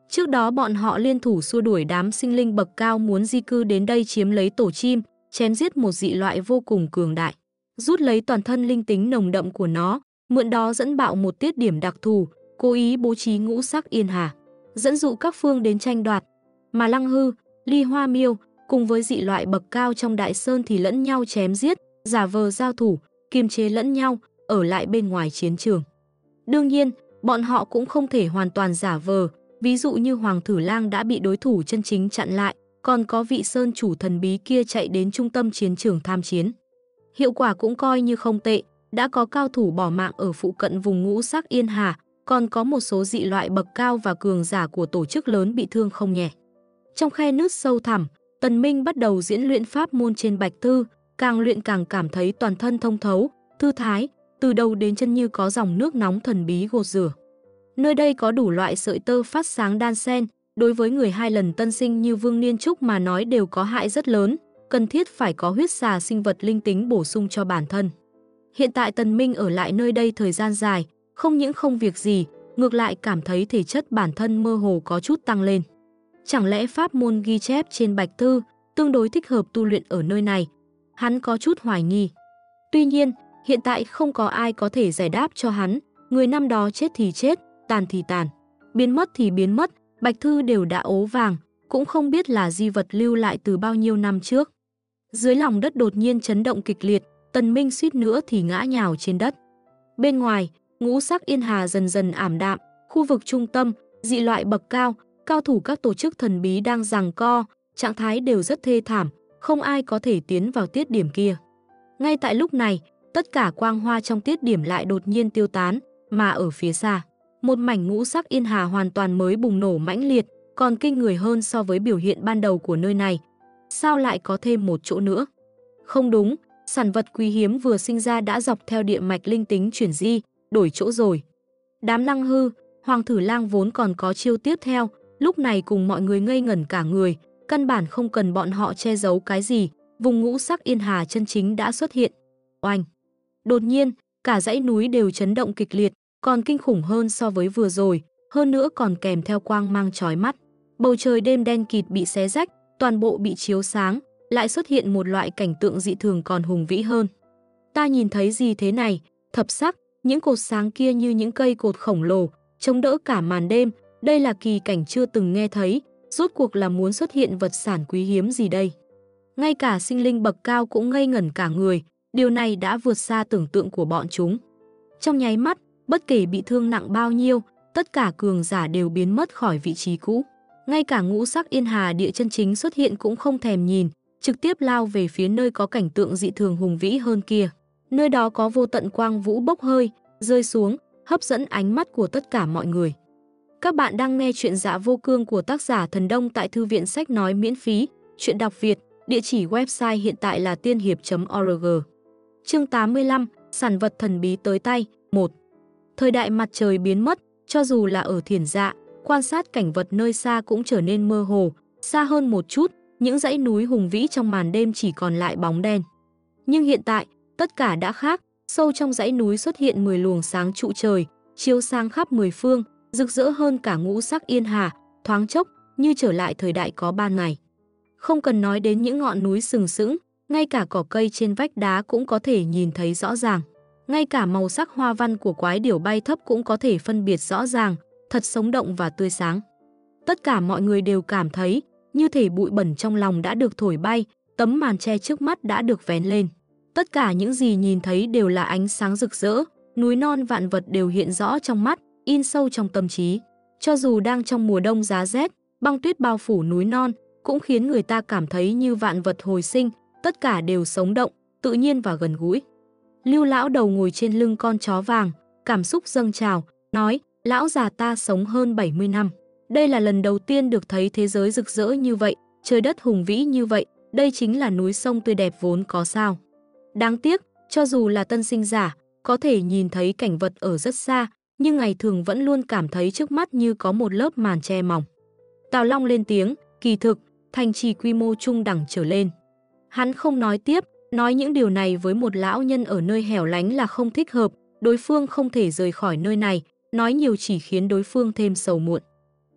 Trước đó bọn họ liên thủ xua đuổi đám sinh linh bậc cao muốn di cư đến đây chiếm lấy tổ chim, chém giết một dị loại vô cùng cường đại, rút lấy toàn thân linh tính nồng đậm của nó, mượn đó dẫn bạo một tiết điểm đặc thù, cố ý bố trí ngũ sắc yên hà, dẫn dụ các phương đến tranh đoạt. Mà Lăng Hư, Ly Hoa Miêu cùng với dị loại bậc cao trong Đại Sơn thì lẫn nhau chém giết, giả vờ giao thủ, kiềm chế lẫn nhau, ở lại bên ngoài chiến trường. Đương nhiên, bọn họ cũng không thể hoàn toàn giả vờ, ví dụ như Hoàng Thử Lang đã bị đối thủ chân chính chặn lại, còn có vị sơn chủ thần bí kia chạy đến trung tâm chiến trường tham chiến. Hiệu quả cũng coi như không tệ, đã có cao thủ bỏ mạng ở phụ cận vùng ngũ sắc yên hà, còn có một số dị loại bậc cao và cường giả của tổ chức lớn bị thương không nhẹ. Trong khe nứt sâu thẳm, Tần Minh bắt đầu diễn luyện pháp môn trên bạch thư, càng luyện càng cảm thấy toàn thân thông thấu, thư thái, từ đầu đến chân như có dòng nước nóng thần bí gột rửa. Nơi đây có đủ loại sợi tơ phát sáng đan xen, đối với người 2 lần tân sinh như Vương Niên Trúc mà nói đều có hại rất lớn, cần thiết phải có huyết xà sinh vật linh tính bổ sung cho bản thân. Hiện tại Tần Minh ở lại nơi đây thời gian dài, không những không việc gì, ngược lại cảm thấy thể chất bản thân mơ hồ có chút tăng lên. Chẳng lẽ pháp môn ghi chép trên bạch thư tương đối thích hợp tu luyện ở nơi này? Hắn có chút hoài nghi. Tuy nhiên, hiện tại không có ai có thể giải đáp cho hắn, người năm đó chết thì chết, tàn thì tàn, biến mất thì biến mất, bạch thư đều đã ố vàng, cũng không biết là di vật lưu lại từ bao nhiêu năm trước. Dưới lòng đất đột nhiên chấn động kịch liệt, Tần Minh suýt nữa thì ngã nhào trên đất. Bên ngoài, ngũ sắc yên hà dần dần ảm đạm, khu vực trung tâm, dị loại bậc cao, cao thủ các tổ chức thần bí đang giằng co, trạng thái đều rất thê thảm, không ai có thể tiến vào tiết điểm kia. Ngay tại lúc này, tất cả quang hoa trong tiết điểm lại đột nhiên tiêu tán, mà ở phía xa, một mảnh ngũ sắc yên hà hoàn toàn mới bùng nổ mãnh liệt, còn kinh người hơn so với biểu hiện ban đầu của nơi này. Sao lại có thêm một chỗ nữa? Không đúng, sản vật quý hiếm vừa sinh ra đã dọc theo địa mạch linh tính chuyển di, đổi chỗ rồi. Đám Lăng Hư, Hoàng Thử Lang vốn còn có chiêu tiếp theo, lúc này cùng mọi người ngây ngẩn cả người, căn bản không cần bọn họ che giấu cái gì, vùng ngũ sắc yên hà chân chính đã xuất hiện. Oanh! Đột nhiên, cả dãy núi đều chấn động kịch liệt, còn kinh khủng hơn so với vừa rồi, hơn nữa còn kèm theo quang mang chói mắt. Bầu trời đêm đen kịt bị xé rách, toàn bộ bị chiếu sáng, lại xuất hiện một loại cảnh tượng dị thường còn hùng vĩ hơn. Ta nhìn thấy gì thế này? Thập sắc, những cột sáng kia như những cây cột khổng lồ, chống đỡ cả màn đêm, đây là kỳ cảnh chưa từng nghe thấy, rốt cuộc là muốn xuất hiện vật sản quý hiếm gì đây? Ngay cả sinh linh bậc cao cũng ngây ngẩn cả người, điều này đã vượt xa tưởng tượng của bọn chúng. Trong nháy mắt, bất kể bị thương nặng bao nhiêu, tất cả cường giả đều biến mất khỏi vị trí cũ. Ngay cả ngũ sắc yên hà địa chân chính xuất hiện cũng không thèm nhìn, trực tiếp lao về phía nơi có cảnh tượng dị thường hùng vĩ hơn kia. Nơi đó có vô tận quang vũ bốc hơi, rơi xuống, hấp dẫn ánh mắt của tất cả mọi người. Các bạn đang nghe chuyện Dạ Vô Cương của tác giả Thần Đông tại Thư viện Sách Nói miễn phí, chuyện đọc Việt, địa chỉ website hiện tại là tiên hiệp.org. Chương 85, sản vật thần bí tới tay, 1. Thời đại mặt trời biến mất, cho dù là ở Thiền Dạ, quan sát cảnh vật nơi xa cũng trở nên mơ hồ, xa hơn một chút, những dãy núi hùng vĩ trong màn đêm chỉ còn lại bóng đen. Nhưng hiện tại, tất cả đã khác, sâu trong dãy núi xuất hiện 10 luồng sáng trụ trời, chiếu sáng khắp 10 phương, rực rỡ hơn cả ngũ sắc yên hà, thoáng chốc như trở lại thời đại có ban ngày. Không cần nói đến những ngọn núi sừng sững, ngay cả cỏ cây trên vách đá cũng có thể nhìn thấy rõ ràng. Ngay cả màu sắc hoa văn của quái điểu bay thấp cũng có thể phân biệt rõ ràng, thật sống động và tươi sáng. Tất cả mọi người đều cảm thấy như thể bụi bẩn trong lòng đã được thổi bay, tấm màn che trước mắt đã được vén lên. Tất cả những gì nhìn thấy đều là ánh sáng rực rỡ, núi non vạn vật đều hiện rõ trong mắt, in sâu trong tâm trí. Cho dù đang trong mùa đông giá rét, băng tuyết bao phủ núi non, cũng khiến người ta cảm thấy như vạn vật hồi sinh, tất cả đều sống động, tự nhiên và gần gũi. Lưu lão đầu ngồi trên lưng con chó vàng, cảm xúc dâng trào, nói, lão già ta sống hơn 70 năm. Đây là lần đầu tiên được thấy thế giới rực rỡ như vậy, trời đất hùng vĩ như vậy, đây chính là núi sông tươi đẹp vốn có sao. Đáng tiếc, cho dù là tân sinh giả, có thể nhìn thấy cảnh vật ở rất xa, nhưng ngày thường vẫn luôn cảm thấy trước mắt như có một lớp màn che mỏng. Tào Long lên tiếng, kỳ thực, thành trì quy mô trung đẳng trở lên. Hắn không nói tiếp, nói những điều này với một lão nhân ở nơi hẻo lánh là không thích hợp, đối phương không thể rời khỏi nơi này, nói nhiều chỉ khiến đối phương thêm sầu muộn.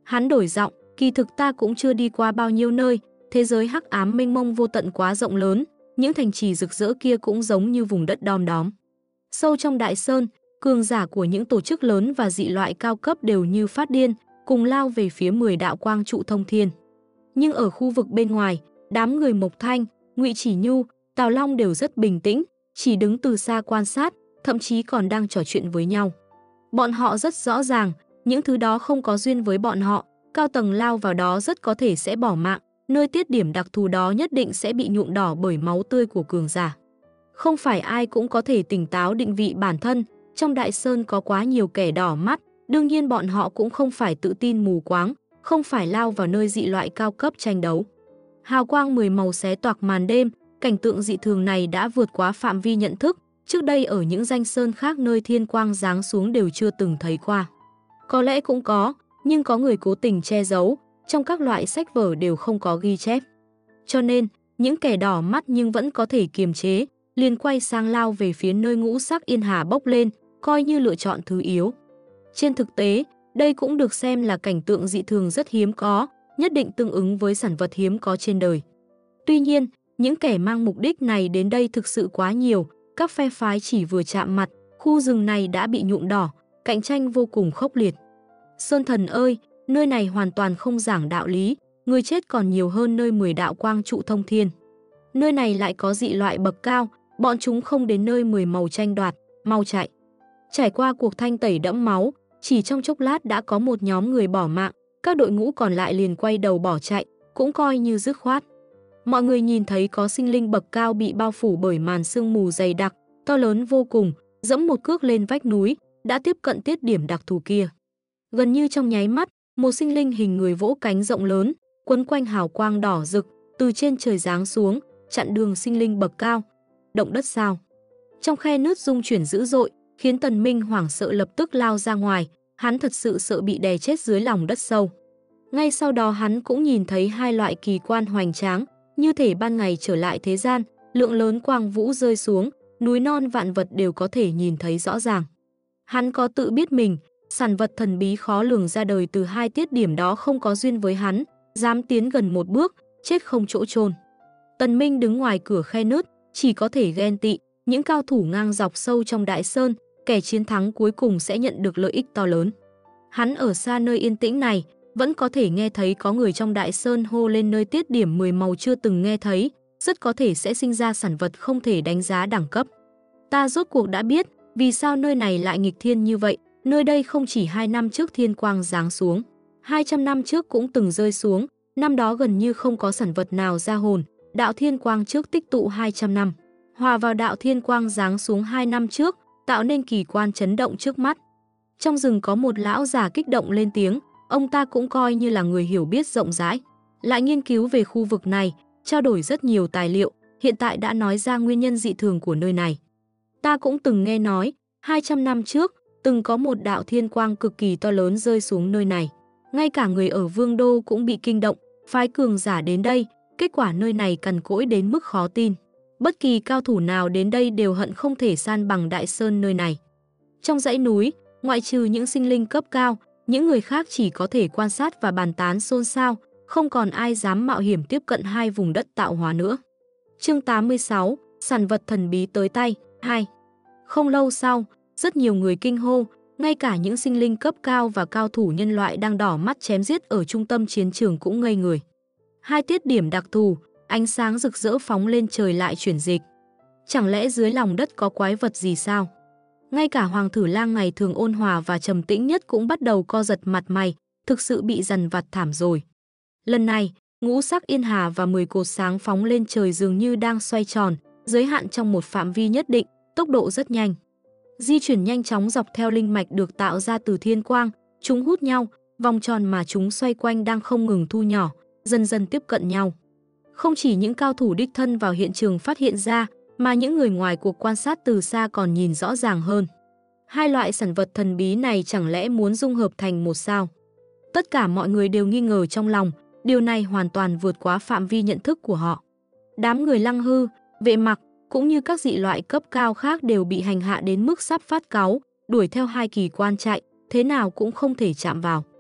Hắn đổi giọng, kỳ thực ta cũng chưa đi qua bao nhiêu nơi, thế giới hắc ám mênh mông vô tận quá rộng lớn, những thành trì rực rỡ kia cũng giống như vùng đất đom đóm. Sâu trong đại sơn, cường giả của những tổ chức lớn và dị loại cao cấp đều như phát điên, cùng lao về phía 10 đạo quang trụ thông thiên. Nhưng ở khu vực bên ngoài, đám người Mộc Thanh, Ngụy Chỉ Nhu, Tào Long đều rất bình tĩnh, chỉ đứng từ xa quan sát, thậm chí còn đang trò chuyện với nhau. Bọn họ rất rõ ràng, những thứ đó không có duyên với bọn họ, cao tầng lao vào đó rất có thể sẽ bỏ mạng, nơi tiết điểm đặc thù đó nhất định sẽ bị nhuộm đỏ bởi máu tươi của cường giả. Không phải ai cũng có thể tỉnh táo định vị bản thân, trong Đại Sơn có quá nhiều kẻ đỏ mắt, đương nhiên bọn họ cũng không phải tự tin mù quáng, không phải lao vào nơi dị loại cao cấp tranh đấu. Hào quang 10 màu xé toạc màn đêm, cảnh tượng dị thường này đã vượt quá phạm vi nhận thức, trước đây ở những danh sơn khác nơi thiên quang giáng xuống đều chưa từng thấy qua. Có lẽ cũng có, nhưng có người cố tình che giấu, trong các loại sách vở đều không có ghi chép. Cho nên, những kẻ đỏ mắt nhưng vẫn có thể kiềm chế, liền quay sang lao về phía nơi ngũ sắc yên hà bốc lên, coi như lựa chọn thứ yếu. Trên thực tế, đây cũng được xem là cảnh tượng dị thường rất hiếm có, nhất định tương ứng với sản vật hiếm có trên đời. Tuy nhiên, những kẻ mang mục đích này đến đây thực sự quá nhiều, các phe phái chỉ vừa chạm mặt, khu rừng này đã bị nhuộm đỏ, cạnh tranh vô cùng khốc liệt. Sơn Thần ơi, nơi này hoàn toàn không giảng đạo lý, người chết còn nhiều hơn nơi 10 đạo quang trụ thông thiên. Nơi này lại có dị loại bậc cao, bọn chúng không đến nơi 10 màu tranh đoạt, mau chạy. Trải qua cuộc thanh tẩy đẫm máu, chỉ trong chốc lát đã có một nhóm người bỏ mạng, các đội ngũ còn lại liền quay đầu bỏ chạy, cũng coi như dứt khoát. Mọi người nhìn thấy có sinh linh bậc cao bị bao phủ bởi màn sương mù dày đặc, to lớn vô cùng, dẫm một cước lên vách núi, đã tiếp cận tiết điểm đặc thù kia. Gần như trong nháy mắt, một sinh linh hình người vỗ cánh rộng lớn, quấn quanh hào quang đỏ rực, từ trên trời giáng xuống, chặn đường sinh linh bậc cao. Động đất sao? Trong khe nứt rung chuyển dữ dội, khiến Tần Minh hoảng sợ lập tức lao ra ngoài, hắn thật sự sợ bị đè chết dưới lòng đất sâu. Ngay sau đó hắn cũng nhìn thấy hai loại kỳ quan hoành tráng, như thể ban ngày trở lại thế gian, lượng lớn quang vũ rơi xuống, núi non vạn vật đều có thể nhìn thấy rõ ràng. Hắn có tự biết mình, sản vật thần bí khó lường ra đời từ hai tiết điểm đó không có duyên với hắn, dám tiến gần một bước, chết không chỗ chôn. Tần Minh đứng ngoài cửa khe nứt, chỉ có thể ghen tị, những cao thủ ngang dọc sâu trong Đại Sơn, kẻ chiến thắng cuối cùng sẽ nhận được lợi ích to lớn. Hắn ở xa nơi yên tĩnh này, vẫn có thể nghe thấy có người trong Đại Sơn hô lên nơi tiết điểm 10 màu chưa từng nghe thấy, rất có thể sẽ sinh ra sản vật không thể đánh giá đẳng cấp. Ta rốt cuộc đã biết, vì sao nơi này lại nghịch thiên như vậy, nơi đây không chỉ 2 năm trước thiên quang giáng xuống, 200 năm trước cũng từng rơi xuống, năm đó gần như không có sản vật nào ra hồn, đạo thiên quang trước tích tụ 200 năm, hòa vào đạo thiên quang giáng xuống 2 năm trước, tạo nên kỳ quan chấn động trước mắt. Trong rừng có một lão già kích động lên tiếng, ông ta cũng coi như là người hiểu biết rộng rãi, lại nghiên cứu về khu vực này, trao đổi rất nhiều tài liệu, hiện tại đã nói ra nguyên nhân dị thường của nơi này. Ta cũng từng nghe nói, 200 năm trước, từng có một đạo thiên quang cực kỳ to lớn rơi xuống nơi này. Ngay cả người ở Vương Đô cũng bị kinh động, phái cường giả đến đây, kết quả nơi này cằn cỗi đến mức khó tin. Bất kỳ cao thủ nào đến đây đều hận không thể san bằng Đại Sơn nơi này. Trong dãy núi, ngoại trừ những sinh linh cấp cao, những người khác chỉ có thể quan sát và bàn tán xôn xao, không còn ai dám mạo hiểm tiếp cận hai vùng đất tạo hóa nữa. Chương 86, sản vật thần bí tới tay, 2. Không lâu sau, rất nhiều người kinh hô, ngay cả những sinh linh cấp cao và cao thủ nhân loại đang đỏ mắt chém giết ở trung tâm chiến trường cũng ngây người. Hai tiết điểm đặc thù, ánh sáng rực rỡ phóng lên trời lại chuyển dịch. Chẳng lẽ dưới lòng đất có quái vật gì sao? Ngay cả Hoàng Thử Lang ngày thường ôn hòa và trầm tĩnh nhất cũng bắt đầu co giật mặt mày, thực sự bị dằn vặt thảm rồi. Lần này, ngũ sắc yên hà và 10 cột sáng phóng lên trời dường như đang xoay tròn, giới hạn trong một phạm vi nhất định, tốc độ rất nhanh. Di chuyển nhanh chóng dọc theo linh mạch được tạo ra từ thiên quang, chúng hút nhau, vòng tròn mà chúng xoay quanh đang không ngừng thu nhỏ, dần dần tiếp cận nhau. Không chỉ những cao thủ đích thân vào hiện trường phát hiện ra, mà những người ngoài cuộc quan sát từ xa còn nhìn rõ ràng hơn. Hai loại sản vật thần bí này chẳng lẽ muốn dung hợp thành một sao? Tất cả mọi người đều nghi ngờ trong lòng, điều này hoàn toàn vượt quá phạm vi nhận thức của họ. Đám người Lăng Hư, Vệ Mặc, cũng như các dị loại cấp cao khác đều bị hành hạ đến mức sắp phát cáu, đuổi theo hai kỳ quan chạy, thế nào cũng không thể chạm vào.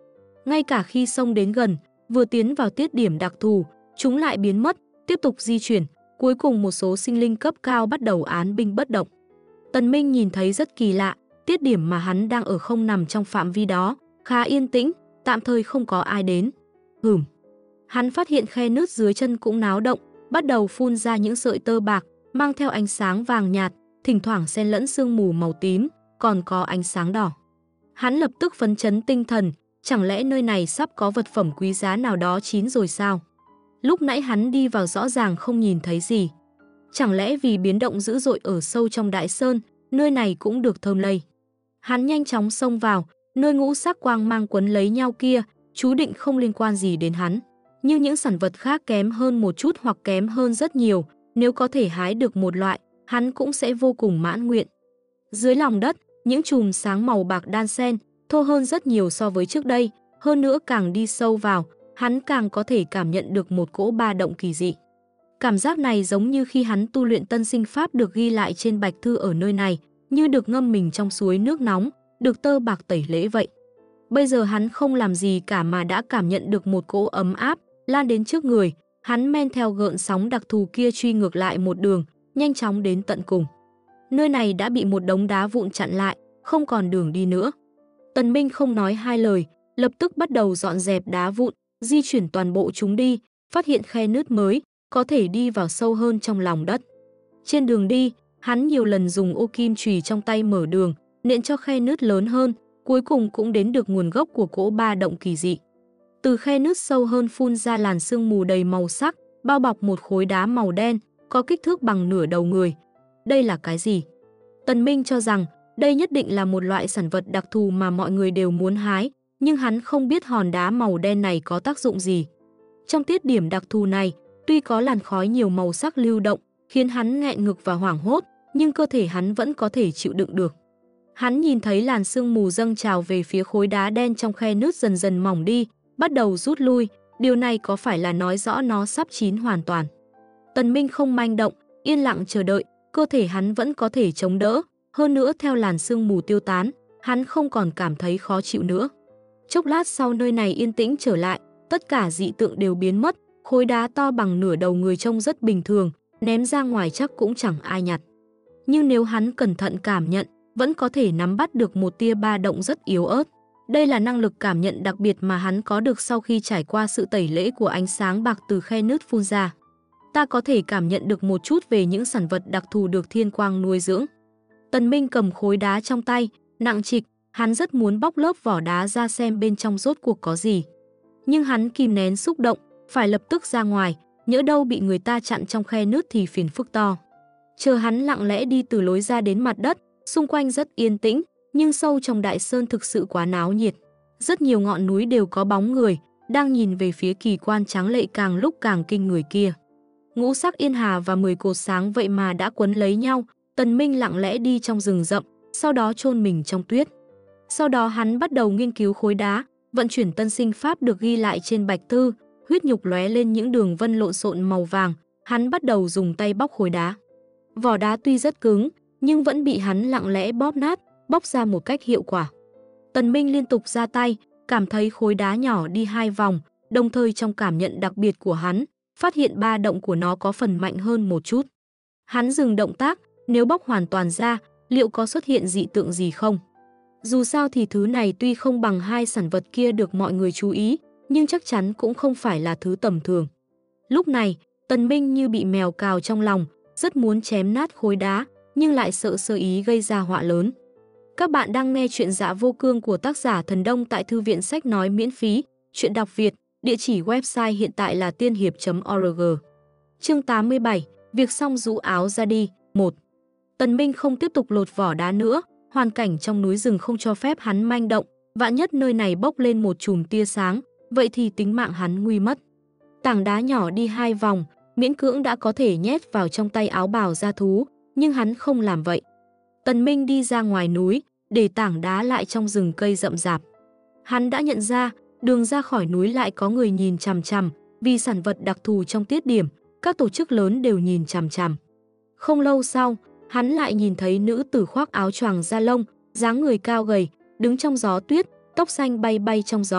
Ngay cả khi sông đến gần, vừa tiến vào tiết điểm đặc thù, chúng lại biến mất, tiếp tục di chuyển. Cuối cùng một số sinh linh cấp cao bắt đầu án binh bất động. Tần Minh nhìn thấy rất kỳ lạ, tiết điểm mà hắn đang ở không nằm trong phạm vi đó, khá yên tĩnh, tạm thời không có ai đến. Hắn phát hiện khe nứt dưới chân cũng náo động, bắt đầu phun ra những sợi tơ bạc, mang theo ánh sáng vàng nhạt, thỉnh thoảng xen lẫn sương mù màu tím, còn có ánh sáng đỏ. Hắn lập tức phấn chấn tinh thần, chẳng lẽ nơi này sắp có vật phẩm quý giá nào đó chín rồi sao? Lúc nãy hắn đi vào rõ ràng không nhìn thấy gì. Chẳng lẽ vì biến động dữ dội ở sâu trong đại sơn, nơi này cũng được thơm lây. Hắn nhanh chóng xông vào, nơi ngũ sắc quang mang quấn lấy nhau kia, chú định không liên quan gì đến hắn. Như những sản vật khác kém hơn một chút hoặc kém hơn rất nhiều, nếu có thể hái được một loại, hắn cũng sẽ vô cùng mãn nguyện. Dưới lòng đất, những chùm sáng màu bạc đan xen, thô hơn rất nhiều so với trước đây, hơn nữa càng đi sâu vào, hắn càng có thể cảm nhận được một cỗ ba động kỳ dị. Cảm giác này giống như khi hắn tu luyện tân sinh pháp được ghi lại trên bạch thư ở nơi này, như được ngâm mình trong suối nước nóng, được tơ bạc tẩy lễ vậy. Bây giờ hắn không làm gì cả mà đã cảm nhận được một cỗ ấm áp, lan đến trước người, hắn men theo gợn sóng đặc thù kia truy ngược lại một đường, nhanh chóng đến tận cùng. Nơi này đã bị một đống đá vụn chặn lại, không còn đường đi nữa. Tần Minh không nói hai lời, lập tức bắt đầu dọn dẹp đá vụn, di chuyển toàn bộ chúng đi, phát hiện khe nứt mới, có thể đi vào sâu hơn trong lòng đất. Trên đường đi, hắn nhiều lần dùng ô kim chùy trong tay mở đường, nện cho khe nứt lớn hơn, cuối cùng cũng đến được nguồn gốc của cỗ ba động kỳ dị. Từ khe nứt sâu hơn phun ra làn sương mù đầy màu sắc, bao bọc một khối đá màu đen, có kích thước bằng nửa đầu người. Đây là cái gì? Tần Minh cho rằng đây nhất định là một loại sản vật đặc thù mà mọi người đều muốn hái, nhưng hắn không biết hòn đá màu đen này có tác dụng gì. Trong tiết điểm đặc thù này, tuy có làn khói nhiều màu sắc lưu động, khiến hắn nghẹn ngực và hoảng hốt, nhưng cơ thể hắn vẫn có thể chịu đựng được. Hắn nhìn thấy làn sương mù dâng trào về phía khối đá đen trong khe nứt dần dần mỏng đi, bắt đầu rút lui, điều này có phải là nói rõ nó sắp chín hoàn toàn. Tần Minh không manh động, yên lặng chờ đợi, cơ thể hắn vẫn có thể chống đỡ, hơn nữa theo làn sương mù tiêu tán, hắn không còn cảm thấy khó chịu nữa. Chốc lát sau nơi này yên tĩnh trở lại, tất cả dị tượng đều biến mất, khối đá to bằng nửa đầu người trông rất bình thường, ném ra ngoài chắc cũng chẳng ai nhặt. Nhưng nếu hắn cẩn thận cảm nhận, vẫn có thể nắm bắt được một tia ba động rất yếu ớt. Đây là năng lực cảm nhận đặc biệt mà hắn có được sau khi trải qua sự tẩy lễ của ánh sáng bạc từ khe nứt phun ra. Ta có thể cảm nhận được một chút về những sản vật đặc thù được thiên quang nuôi dưỡng. Tần Minh cầm khối đá trong tay, nặng trịch, hắn rất muốn bóc lớp vỏ đá ra xem bên trong rốt cuộc có gì. Nhưng hắn kìm nén xúc động, phải lập tức ra ngoài, nhỡ đâu bị người ta chặn trong khe nứt thì phiền phức to. Chờ hắn lặng lẽ đi từ lối ra đến mặt đất, xung quanh rất yên tĩnh, nhưng sâu trong đại sơn thực sự quá náo nhiệt. Rất nhiều ngọn núi đều có bóng người, đang nhìn về phía kỳ quan tráng lệ càng lúc càng kinh người kia. Ngũ sắc yên hà và 10 cột sáng vậy mà đã quấn lấy nhau, Tần Minh lặng lẽ đi trong rừng rậm, sau đó chôn mình trong tuyết. Sau đó hắn bắt đầu nghiên cứu khối đá, vận chuyển tân sinh pháp được ghi lại trên bạch thư, huyết nhục lóe lên những đường vân lộn xộn màu vàng, hắn bắt đầu dùng tay bóc khối đá. Vỏ đá tuy rất cứng, nhưng vẫn bị hắn lặng lẽ bóp nát, bóc ra một cách hiệu quả. Tần Minh liên tục ra tay, cảm thấy khối đá nhỏ đi 2 vòng, đồng thời trong cảm nhận đặc biệt của hắn, phát hiện ba động của nó có phần mạnh hơn một chút. Hắn dừng động tác, nếu bóc hoàn toàn ra, liệu có xuất hiện dị tượng gì không? Dù sao thì thứ này tuy không bằng hai sản vật kia được mọi người chú ý, nhưng chắc chắn cũng không phải là thứ tầm thường. Lúc này, Tần Minh như bị mèo cào trong lòng, rất muốn chém nát khối đá, nhưng lại sợ sơ ý gây ra họa lớn. Các bạn đang nghe chuyện Dạ Vô Cương của tác giả Thần Đông tại Thư viện Sách Nói miễn phí, chuyện đọc Việt, địa chỉ website hiện tại là tiên hiệp.org. Chương 87, việc xong rũ áo ra đi, 1. Tần Minh không tiếp tục lột vỏ đá nữa, hoàn cảnh trong núi rừng không cho phép hắn manh động, vạn nhất nơi này bốc lên một chùm tia sáng, vậy thì tính mạng hắn nguy mất. Tảng đá nhỏ đi 2 vòng, miễn cưỡng đã có thể nhét vào trong tay áo bào da thú, nhưng hắn không làm vậy. Tần Minh đi ra ngoài núi, để tảng đá lại trong rừng cây rậm rạp. Hắn đã nhận ra, đường ra khỏi núi lại có người nhìn chằm chằm, vì sản vật đặc thù trong tiết điểm, các tổ chức lớn đều nhìn chằm chằm. Không lâu sau, hắn lại nhìn thấy nữ tử khoác áo choàng da lông, dáng người cao gầy, đứng trong gió tuyết, tóc xanh bay bay trong gió,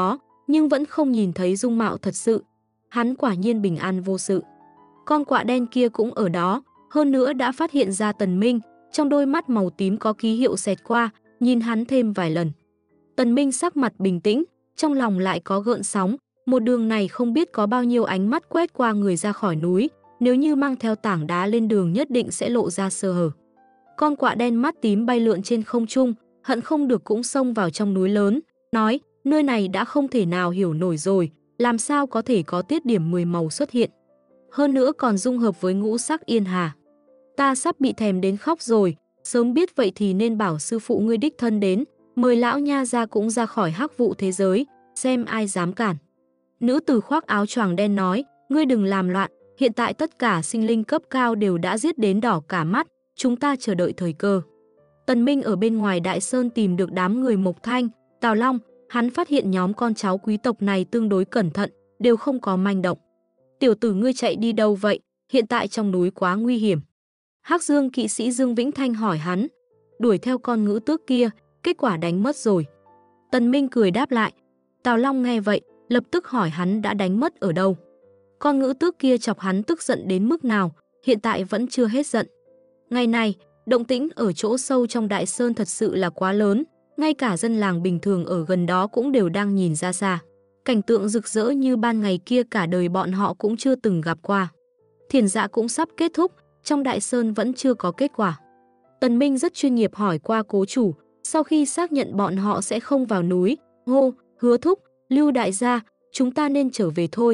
nhưng vẫn không nhìn thấy dung mạo thật sự. Hắn quả nhiên bình an vô sự. Con quạ đen kia cũng ở đó, hơn nữa đã phát hiện ra Tần Minh, trong đôi mắt màu tím có ký hiệu xẹt qua, nhìn hắn thêm vài lần. Tần Minh sắc mặt bình tĩnh, trong lòng lại có gợn sóng, một đường này không biết có bao nhiêu ánh mắt quét qua người ra khỏi núi, nếu như mang theo tảng đá lên đường nhất định sẽ lộ ra sơ hở. Con quạ đen mắt tím bay lượn trên không trung, hận không được cũng xông vào trong núi lớn, nói, nơi này đã không thể nào hiểu nổi rồi, làm sao có thể có tiết điểm 10 màu xuất hiện. Hơn nữa còn dung hợp với ngũ sắc yên hà. Ta sắp bị thèm đến khóc rồi, sớm biết vậy thì nên bảo sư phụ ngươi đích thân đến, mời lão nha ra cũng ra khỏi hắc vụ thế giới, xem ai dám cản. Nữ tử khoác áo choàng đen nói, ngươi đừng làm loạn, hiện tại tất cả sinh linh cấp cao đều đã giết đến đỏ cả mắt, chúng ta chờ đợi thời cơ. Tần Minh ở bên ngoài Đại Sơn tìm được đám người Mộc Thanh, Tào Long, hắn phát hiện nhóm con cháu quý tộc này tương đối cẩn thận, đều không có manh động. Tiểu tử ngươi chạy đi đâu vậy, hiện tại trong núi quá nguy hiểm. Hắc Dương kỵ sĩ Dương Vĩnh Thanh hỏi hắn, đuổi theo con ngữ tước kia, kết quả đánh mất rồi. Tần Minh cười đáp lại. Tào Long nghe vậy, lập tức hỏi hắn đã đánh mất ở đâu. Con ngữ tước kia chọc hắn tức giận đến mức nào, hiện tại vẫn chưa hết giận. Ngày này, động tĩnh ở chỗ sâu trong Đại Sơn thật sự là quá lớn, ngay cả dân làng bình thường ở gần đó cũng đều đang nhìn ra xa. Cảnh tượng rực rỡ như ban ngày kia cả đời bọn họ cũng chưa từng gặp qua. Thiền dạ cũng sắp kết thúc, trong Đại Sơn vẫn chưa có kết quả. Tần Minh rất chuyên nghiệp hỏi qua cố chủ, sau khi xác nhận bọn họ sẽ không vào núi, hô, Hứa thúc, Lưu đại gia, chúng ta nên trở về thôi.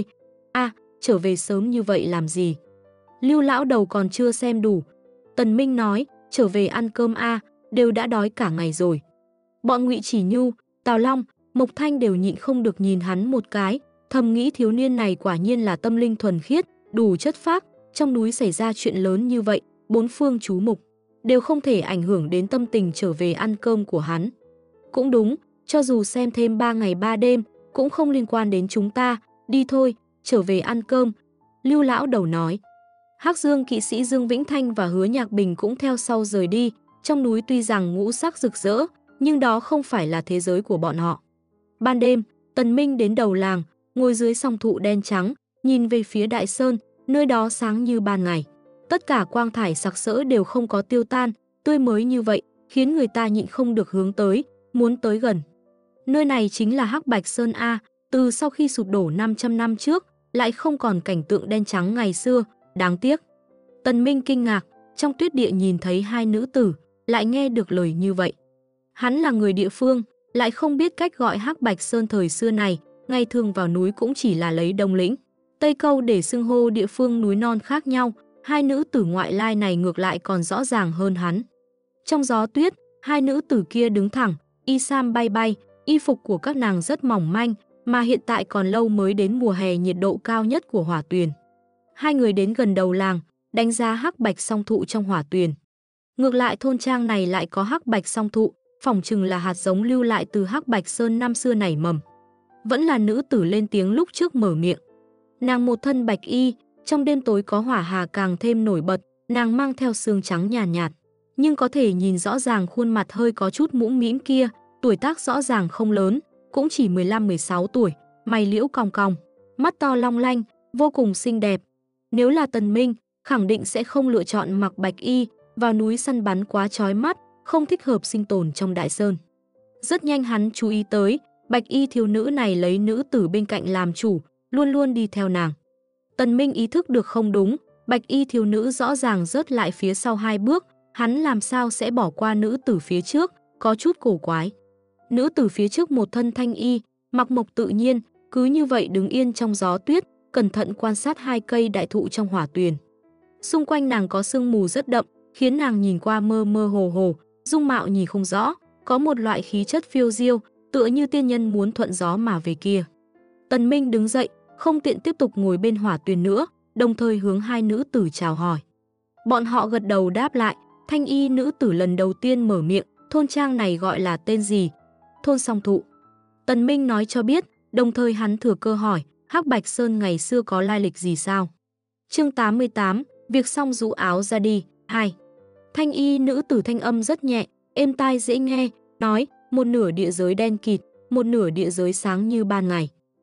Trở về sớm như vậy làm gì? Lưu lão đầu còn chưa xem đủ. Tần Minh nói, trở về ăn cơm đều đã đói cả ngày rồi. Bọn Ngụy Chỉ Nhu, Tào Long, Mộc Thanh đều nhịn không được nhìn hắn một cái, thầm nghĩ thiếu niên này quả nhiên là tâm linh thuần khiết, đủ chất phác, trong núi xảy ra chuyện lớn như vậy, bốn phương chú mục đều không thể ảnh hưởng đến tâm tình trở về ăn cơm của hắn. Cũng đúng, cho dù xem thêm 3 ngày 3 đêm, cũng không liên quan đến chúng ta, đi thôi, trở về ăn cơm. Lưu lão đầu nói. Hắc Dương kỵ sĩ Dương Vĩnh Thanh và Hứa Nhạc Bình cũng theo sau rời đi, trong núi tuy rằng ngũ sắc rực rỡ, nhưng đó không phải là thế giới của bọn họ. Ban đêm, Tần Minh đến đầu làng, ngồi dưới song thụ đen trắng, nhìn về phía Đại Sơn, nơi đó sáng như ban ngày. Tất cả quang thải sặc sỡ đều không có tiêu tan, tươi mới như vậy, khiến người ta nhịn không được hướng tới, muốn tới gần. Nơi này chính là Hắc Bạch Sơn từ sau khi sụp đổ 500 năm trước, lại không còn cảnh tượng đen trắng ngày xưa, đáng tiếc. Tần Minh kinh ngạc, trong tuyết địa nhìn thấy hai nữ tử, lại nghe được lời như vậy. Hắn là người địa phương, lại không biết cách gọi Hắc Bạch Sơn thời xưa này, ngày thường vào núi cũng chỉ là lấy Đông Lĩnh, Tây Câu để xưng hô địa phương núi non khác nhau, hai nữ tử ngoại lai này ngược lại còn rõ ràng hơn hắn. Trong gió tuyết, hai nữ tử kia đứng thẳng, y sam bay bay, y phục của các nàng rất mỏng manh, mà hiện tại còn lâu mới đến mùa hè nhiệt độ cao nhất của hỏa tuyền. Hai người đến gần đầu làng, đánh giá hắc bạch song thụ trong hỏa tuyền. Ngược lại thôn trang này lại có hắc bạch song thụ, phỏng chừng là hạt giống lưu lại từ Hắc Bạch Sơn năm xưa nảy mầm. Vẫn là nữ tử lên tiếng lúc trước mở miệng. Nàng một thân bạch y, trong đêm tối có hỏa hà càng thêm nổi bật, nàng mang theo xương trắng nhàn nhạt, nhưng có thể nhìn rõ ràng khuôn mặt hơi có chút mũm mĩm kia, tuổi tác rõ ràng không lớn, cũng chỉ 15-16 tuổi, mày liễu cong cong, mắt to long lanh, vô cùng xinh đẹp. Nếu là Tần Minh, khẳng định sẽ không lựa chọn mặc bạch y, vào núi săn bắn quá chói mắt, không thích hợp sinh tồn trong Đại Sơn. Rất nhanh hắn chú ý tới, bạch y thiếu nữ này lấy nữ tử bên cạnh làm chủ, luôn luôn đi theo nàng. Tần Minh ý thức được không đúng, bạch y thiếu nữ rõ ràng rớt lại phía sau 2 bước, hắn làm sao sẽ bỏ qua nữ tử phía trước, có chút cổ quái. Nữ tử phía trước một thân thanh y, mặc mộc tự nhiên, cứ như vậy đứng yên trong gió tuyết, cẩn thận quan sát 2 cây đại thụ trong hỏa tuyền. Xung quanh nàng có sương mù rất đậm, khiến nàng nhìn qua mơ mơ hồ hồ, dung mạo nhìn không rõ, có một loại khí chất phiêu diêu, tựa như tiên nhân muốn thuận gió mà về kia. Tần Minh đứng dậy, không tiện tiếp tục ngồi bên hỏa tuyền nữa, đồng thời hướng 2 nữ tử chào hỏi. Bọn họ gật đầu đáp lại, thanh y nữ tử lần đầu tiên mở miệng, thôn trang này gọi là tên gì? Thôn Song Thụ. Tần Minh nói cho biết, đồng thời hắn thừa cơ hỏi, Hắc Bạch Sơn ngày xưa có lai lịch gì sao? Chương 88, việc xong rũ áo ra đi, 2. Thanh y nữ tử thanh âm rất nhẹ, êm tai dễ nghe, nói, một nửa địa giới đen kịt, một nửa địa giới sáng như ban ngày.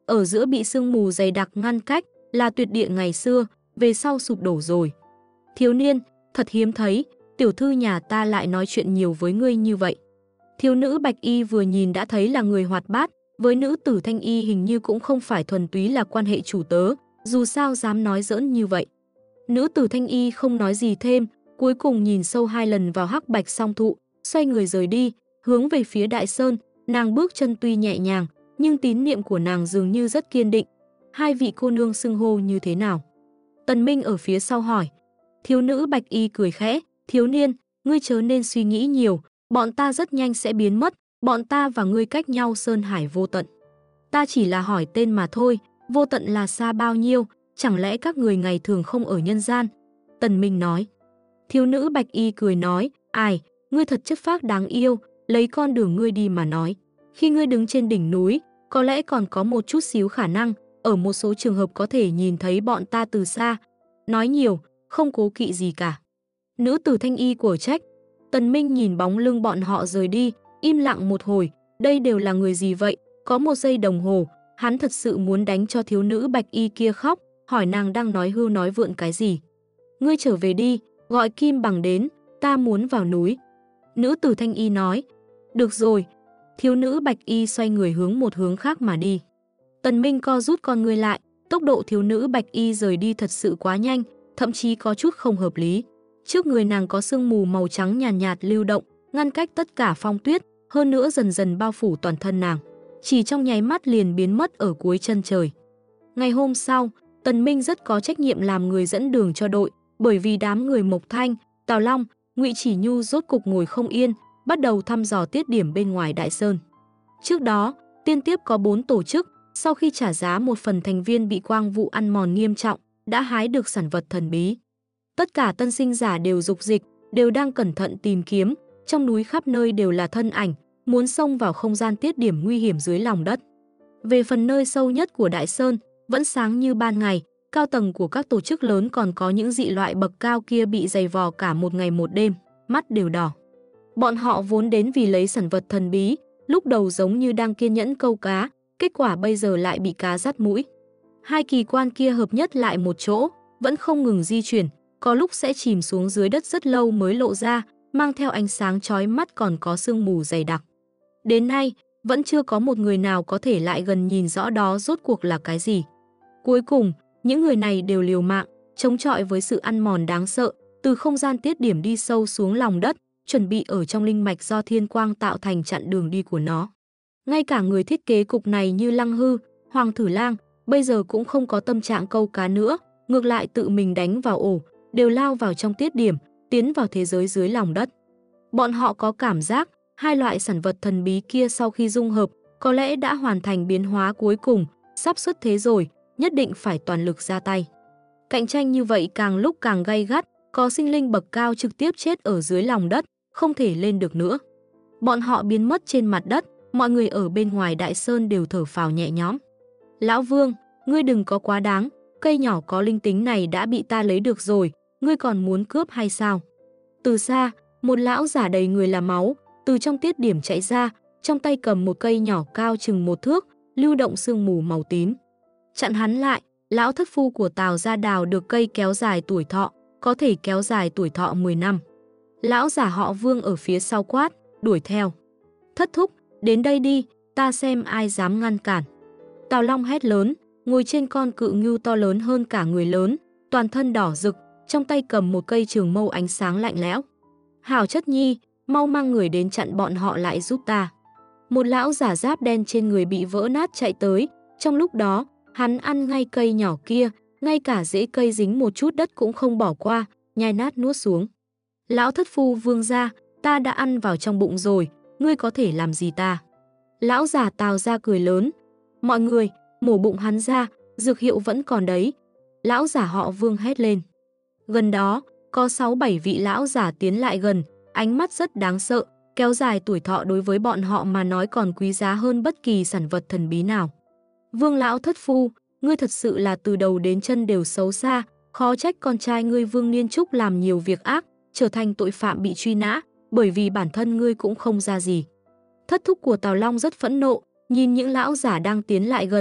ở giữa bị sương mù dày đặc ngăn cách, là tuyệt địa ngày xưa, về sau sụp đổ rồi. Thiếu niên, thật hiếm thấy, tiểu thư nhà ta lại nói chuyện nhiều với ngươi như vậy. Thiếu nữ bạch y vừa nhìn đã thấy là người hoạt bát, với nữ tử thanh y hình như cũng không phải thuần túy là quan hệ chủ tớ, dù sao dám nói giỡn như vậy. Nữ tử thanh y không nói gì thêm, cuối cùng nhìn sâu 2 lần vào hắc bạch song thụ, xoay người rời đi, hướng về phía Đại Sơn, nàng bước chân tuy nhẹ nhàng, nhưng tín niệm của nàng dường như rất kiên định. Hai vị cô nương xưng hô như thế nào? Tần Minh ở phía sau hỏi. Thiếu nữ bạch y cười khẽ, thiếu niên, ngươi chớ nên suy nghĩ nhiều, bọn ta rất nhanh sẽ biến mất, bọn ta và ngươi cách nhau sơn hải vô tận. Ta chỉ là hỏi tên mà thôi, vô tận là xa bao nhiêu, chẳng lẽ các người ngày thường không ở nhân gian? Tần Minh nói. Thiếu nữ bạch y cười nói, ai, ngươi thật chất phác đáng yêu, lấy con đường ngươi đi mà nói. Khi ngươi đứng trên đỉnh núi, có lẽ còn có một chút xíu khả năng, ở một số trường hợp có thể nhìn thấy bọn ta từ xa. Nói nhiều, không cố kỵ gì cả. Nữ tử thanh y của trách. Tần Minh nhìn bóng lưng bọn họ rời đi, im lặng một hồi, đây đều là người gì vậy? Có một giây đồng hồ, hắn thật sự muốn đánh cho thiếu nữ bạch y kia khóc, hỏi nàng đang nói hưu nói vượn cái gì. Ngươi trở về đi, gọi Kim Bằng đến, ta muốn vào núi. Nữ tử thanh y nói. Được rồi. Thiếu nữ bạch y xoay người hướng một hướng khác mà đi. Tần Minh co rút con ngươi lại, tốc độ thiếu nữ bạch y rời đi thật sự quá nhanh, thậm chí có chút không hợp lý. Trước người nàng có sương mù màu trắng nhàn nhạt lưu động, ngăn cách tất cả phong tuyết, hơn nữa dần dần bao phủ toàn thân nàng. Chỉ trong nháy mắt liền biến mất ở cuối chân trời. Ngày hôm sau, Tần Minh rất có trách nhiệm làm người dẫn đường cho đội, bởi vì đám người Mộc Thanh, Tào Long, Ngụy Chỉ Nhu rốt cục ngồi không yên, bắt đầu thăm dò tiết điểm bên ngoài Đại Sơn. Trước đó, liên tiếp có 4 tổ chức, sau khi trả giá một phần thành viên bị quang vụ ăn mòn nghiêm trọng, đã hái được sản vật thần bí. Tất cả tân sinh giả đều dục dịch, đều đang cẩn thận tìm kiếm, trong núi khắp nơi đều là thân ảnh, muốn xông vào không gian tiết điểm nguy hiểm dưới lòng đất. Về phần nơi sâu nhất của Đại Sơn, vẫn sáng như ban ngày, cao tầng của các tổ chức lớn còn có những dị loại bậc cao kia bị giày vò cả một ngày một đêm, mắt đều đỏ. Bọn họ vốn đến vì lấy sản vật thần bí, lúc đầu giống như đang kiên nhẫn câu cá, kết quả bây giờ lại bị cá dắt mũi. Hai kỳ quan kia hợp nhất lại một chỗ, vẫn không ngừng di chuyển, có lúc sẽ chìm xuống dưới đất rất lâu mới lộ ra, mang theo ánh sáng chói mắt còn có sương mù dày đặc. Đến nay, vẫn chưa có một người nào có thể lại gần nhìn rõ đó rốt cuộc là cái gì. Cuối cùng, những người này đều liều mạng, chống chọi với sự ăn mòn đáng sợ, từ không gian tiết điểm đi sâu xuống lòng đất, chuẩn bị ở trong linh mạch do thiên quang tạo thành chặn đường đi của nó. Ngay cả người thiết kế cục này như Lăng Hư, Hoàng Thử Lang, bây giờ cũng không có tâm trạng câu cá nữa, ngược lại tự mình đánh vào ổ, đều lao vào trong tiết điểm, tiến vào thế giới dưới lòng đất. Bọn họ có cảm giác, hai loại sản vật thần bí kia sau khi dung hợp, có lẽ đã hoàn thành biến hóa cuối cùng, sắp xuất thế rồi, nhất định phải toàn lực ra tay. Cạnh tranh như vậy càng lúc càng gay gắt, có sinh linh bậc cao trực tiếp chết ở dưới lòng đất, không thể lên được nữa. Bọn họ biến mất trên mặt đất, mọi người ở bên ngoài Đại Sơn đều thở phào nhẹ nhõm. Lão Vương, ngươi đừng có quá đáng, cây nhỏ có linh tính này đã bị ta lấy được rồi, ngươi còn muốn cướp hay sao? Từ xa, một lão giả đầy người là máu, từ trong tiết điểm chạy ra, trong tay cầm một cây nhỏ cao chừng 1 thước, lưu động sương mù màu tím. Chặn hắn lại, lão thất phu của Tào gia đào được cây kéo dài tuổi thọ, có thể kéo dài tuổi thọ 10 năm. Lão giả họ Vương ở phía sau quát, đuổi theo. Thất thúc, đến đây đi, ta xem ai dám ngăn cản. Tào Long hét lớn, ngồi trên con cự ngưu to lớn hơn cả người lớn, toàn thân đỏ rực, trong tay cầm một cây trường mâu ánh sáng lạnh lẽo. Hảo Chất Nhi, mau mang người đến chặn bọn họ lại giúp ta. Một lão giả giáp đen trên người bị vỡ nát chạy tới, trong lúc đó, hắn ăn ngay cây nhỏ kia, ngay cả rễ cây dính một chút đất cũng không bỏ qua, nhai nát nuốt xuống. Lão thất phu Vương gia, ta đã ăn vào trong bụng rồi, ngươi có thể làm gì ta? Lão giả Tào gia cười lớn. Mọi người, mổ bụng hắn ra, dược hiệu vẫn còn đấy. Lão giả họ Vương hét lên. Gần đó, có 6-7 vị lão giả tiến lại gần, ánh mắt rất đáng sợ, kéo dài tuổi thọ đối với bọn họ mà nói còn quý giá hơn bất kỳ sản vật thần bí nào. Vương lão thất phu, ngươi thật sự là từ đầu đến chân đều xấu xa, khó trách con trai ngươi Vương Niên Trúc làm nhiều việc ác, trở thành tội phạm bị truy nã, bởi vì bản thân ngươi cũng không ra gì. Thất thúc của Tào Long rất phẫn nộ, nhìn những lão giả đang tiến lại gần,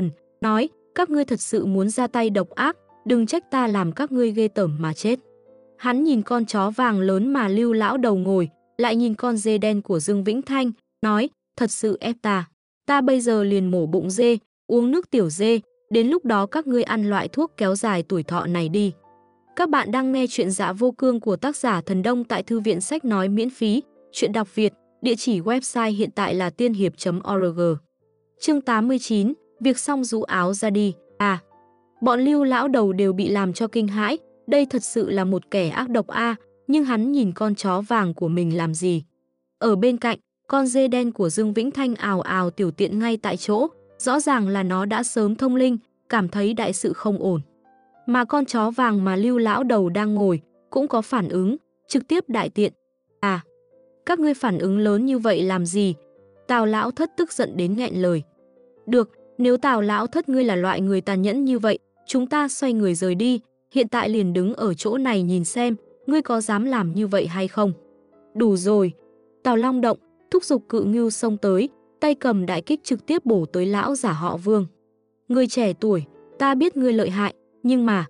nói, các ngươi thật sự muốn ra tay độc ác, đừng trách ta làm các ngươi ghê tởm mà chết. Hắn nhìn con chó vàng lớn mà Lưu lão đầu ngồi, lại nhìn con dê đen của Dương Vĩnh Thanh, nói, thật sự ép ta. Ta bây giờ liền mổ bụng dê, uống nước tiểu dê, đến lúc đó các ngươi ăn loại thuốc kéo dài tuổi thọ này đi. Các bạn đang nghe chuyện Dạ Vô Cương của tác giả Thần Đông tại Thư viện Sách Nói miễn phí, chuyện đọc Việt, địa chỉ website hiện tại là tiên hiệp.org. Chương 89, việc xong rũ áo ra đi. Bọn Lưu lão đầu đều bị làm cho kinh hãi, đây thật sự là một kẻ ác độc nhưng hắn nhìn con chó vàng của mình làm gì? Ở bên cạnh, con dê đen của Dương Vĩnh Thanh ào ào tiểu tiện ngay tại chỗ, rõ ràng là nó đã sớm thông linh, cảm thấy đại sự không ổn. Mà con chó vàng mà Lưu lão đầu đang ngồi cũng có phản ứng, trực tiếp đại tiện. Các ngươi phản ứng lớn như vậy làm gì? Tào lão thất tức giận đến nghẹn lời. Được, nếu Tào lão thất ngươi là loại người tàn nhẫn như vậy, chúng ta xoay người rời đi, hiện tại liền đứng ở chỗ này nhìn xem, ngươi có dám làm như vậy hay không? Đủ rồi. Tào Long động, thúc giục Cự Ngưu xông tới, tay cầm đại kích trực tiếp bổ tới lão giả họ Vương. Người trẻ tuổi, ta biết ngươi lợi hại, nhưng mà...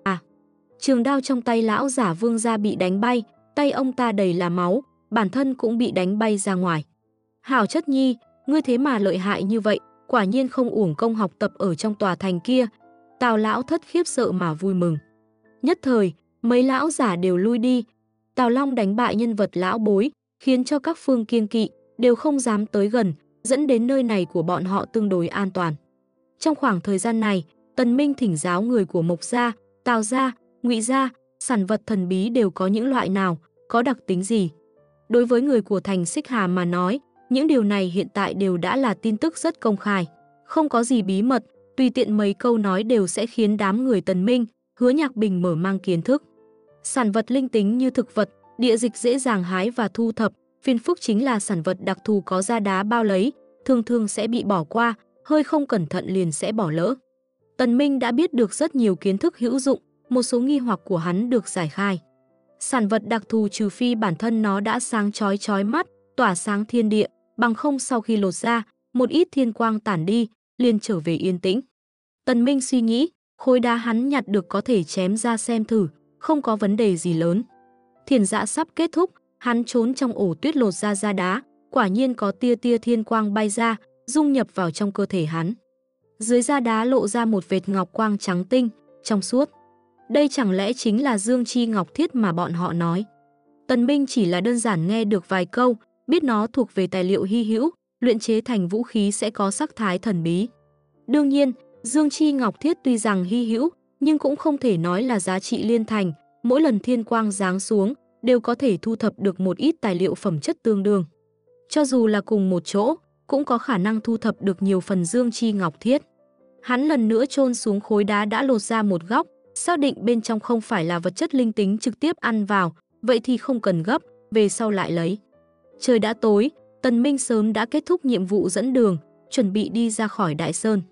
Trường đao trong tay lão giả Vương ra bị đánh bay, tay ông ta đầy là máu, bản thân cũng bị đánh bay ra ngoài. Hảo Chất Nhi, ngươi thế mà lợi hại như vậy, quả nhiên không uổng công học tập ở trong tòa thành kia. Tào lão thất khiếp sợ mà vui mừng. Nhất thời, mấy lão giả đều lui đi. Tào Long đánh bại nhân vật lão bối, khiến cho các phương kiêng kỵ, đều không dám tới gần, dẫn đến nơi này của bọn họ tương đối an toàn. Trong khoảng thời gian này, Tần Minh thỉnh giáo người của Mộc gia, Tào gia, Ngụy gia, sản vật thần bí đều có những loại nào, có đặc tính gì. Đối với người của thành Xích Hà mà nói, những điều này hiện tại đều đã là tin tức rất công khai. Không có gì bí mật, tùy tiện mấy câu nói đều sẽ khiến đám người Tần Minh, Hứa Nhạc Bình mở mang kiến thức. Sản vật linh tính như thực vật, địa dịch dễ dàng hái và thu thập, phiền phức chính là sản vật đặc thù có da đá bao lấy, thường thường sẽ bị bỏ qua, hơi không cẩn thận liền sẽ bỏ lỡ. Tần Minh đã biết được rất nhiều kiến thức hữu dụng, một số nghi hoặc của hắn được giải khai. Sản vật đặc thù trừ phi bản thân nó đã sáng chói mắt, tỏa sáng thiên địa, bằng không sau khi lột ra, một ít thiên quang tản đi, liền trở về yên tĩnh. Tần Minh suy nghĩ, khối đá hắn nhặt được có thể chém ra xem thử, không có vấn đề gì lớn. Thiền dạ sắp kết thúc, hắn trốn trong ổ tuyết lột ra da đá, quả nhiên có tia thiên quang bay ra, dung nhập vào trong cơ thể hắn. Dưới da đá lộ ra một vệt ngọc quang trắng tinh, trong suốt. Đây chẳng lẽ chính là Dương Chi Ngọc Thiết mà bọn họ nói? Tần Minh chỉ là đơn giản nghe được vài câu, biết nó thuộc về tài liệu hy hữu, luyện chế thành vũ khí sẽ có sắc thái thần bí. Đương nhiên, Dương Chi Ngọc Thiết tuy rằng hy hữu, nhưng cũng không thể nói là giá trị liên thành, mỗi lần thiên quang giáng xuống, đều có thể thu thập được một ít tài liệu phẩm chất tương đương. Cho dù là cùng một chỗ, cũng có khả năng thu thập được nhiều phần Dương Chi Ngọc Thiết. Hắn lần nữa chôn xuống khối đá đã lột ra một góc, xác định bên trong không phải là vật chất linh tính trực tiếp ăn vào, vậy thì không cần gấp, về sau lại lấy. Trời đã tối, Tần Minh sớm đã kết thúc nhiệm vụ dẫn đường, chuẩn bị đi ra khỏi Đại Sơn.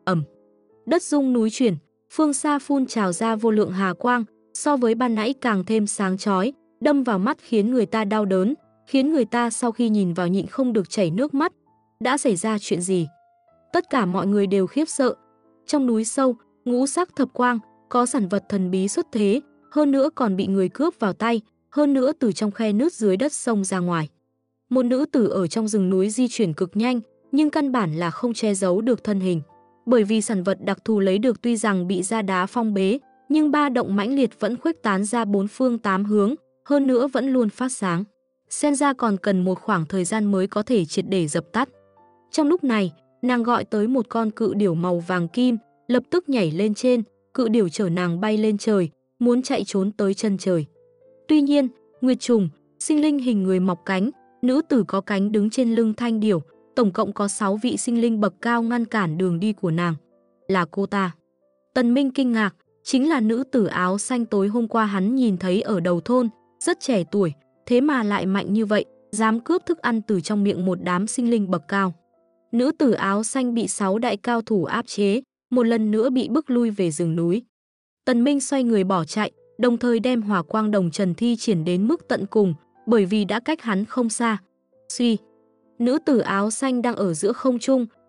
Đất rung núi chuyển, phương xa phun trào ra vô lượng hà quang, so với ban nãy càng thêm sáng chói, đâm vào mắt khiến người ta đau đớn, khiến người ta sau khi nhìn vào nhịn không được chảy nước mắt. Đã xảy ra chuyện gì? Tất cả mọi người đều khiếp sợ. Trong núi sâu, ngũ sắc thập quang, có sản vật thần bí xuất thế, hơn nữa còn bị người cướp vào tay, hơn nữa từ trong khe nước dưới đất xông ra ngoài. Một nữ tử ở trong rừng núi di chuyển cực nhanh, nhưng căn bản là không che giấu được thân hình. Bởi vì sản vật đặc thù lấy được tuy rằng bị da đá phong bế, nhưng ba động mãnh liệt vẫn khuếch tán ra bốn phương tám hướng, hơn nữa vẫn luôn phát sáng. Xem ra còn cần một khoảng thời gian mới có thể triệt để dập tắt. Trong lúc này, nàng gọi tới một con cự điểu màu vàng kim, lập tức nhảy lên trên, cự điểu chở nàng bay lên trời, muốn chạy trốn tới chân trời. Tuy nhiên, Nguyệt Trùng, sinh linh hình người mọc cánh, nữ tử có cánh đứng trên lưng thanh điểu, tổng cộng có 6 vị sinh linh bậc cao ngăn cản đường đi của nàng. Là cô ta. Tần Minh kinh ngạc, chính là nữ tử áo xanh tối hôm qua hắn nhìn thấy ở đầu thôn, rất trẻ tuổi, thế mà lại mạnh như vậy, dám cướp thức ăn từ trong miệng một đám sinh linh bậc cao. Nữ tử áo xanh bị 6 đại cao thủ áp chế, một lần nữa bị bức lui về rừng núi. Tần Minh xoay người bỏ chạy, đồng thời đem hỏa quang đồng trần thi triển đến mức tận cùng, bởi vì đã cách hắn không xa. Suy, nữ tử áo xanh đang ở giữa không trung,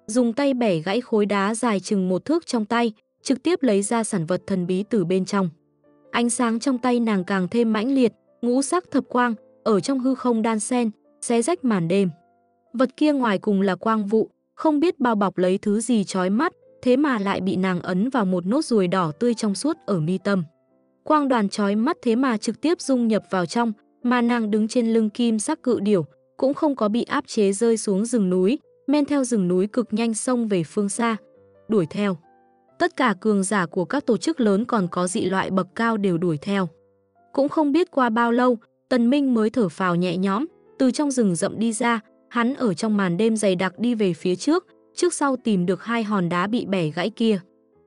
dùng tay bẻ gãy khối đá dài chừng 1 thước trong tay, trực tiếp lấy ra sản vật thần bí từ bên trong. Ánh sáng trong tay nàng càng thêm mãnh liệt, ngũ sắc thập quang, ở trong hư không đan xen, xé rách màn đêm. Vật kia ngoài cùng là quang vụ, không biết bao bọc lấy thứ gì chói mắt, thế mà lại bị nàng ấn vào một nốt ruồi đỏ tươi trong suốt ở mi tâm. Quang đoàn chói mắt thế mà trực tiếp dung nhập vào trong, mà nàng đứng trên lưng kim sắc cự điểu, cũng không có bị áp chế rơi xuống rừng núi, men theo rừng núi cực nhanh xông về phương xa, đuổi theo. Tất cả cường giả của các tổ chức lớn còn có dị loại bậc cao đều đuổi theo. Cũng không biết qua bao lâu, Tần Minh mới thở phào nhẹ nhõm, từ trong rừng rậm đi ra, hắn ở trong màn đêm dày đặc đi về phía trước, trước sau tìm được 2 hòn đá bị bẻ gãy kia.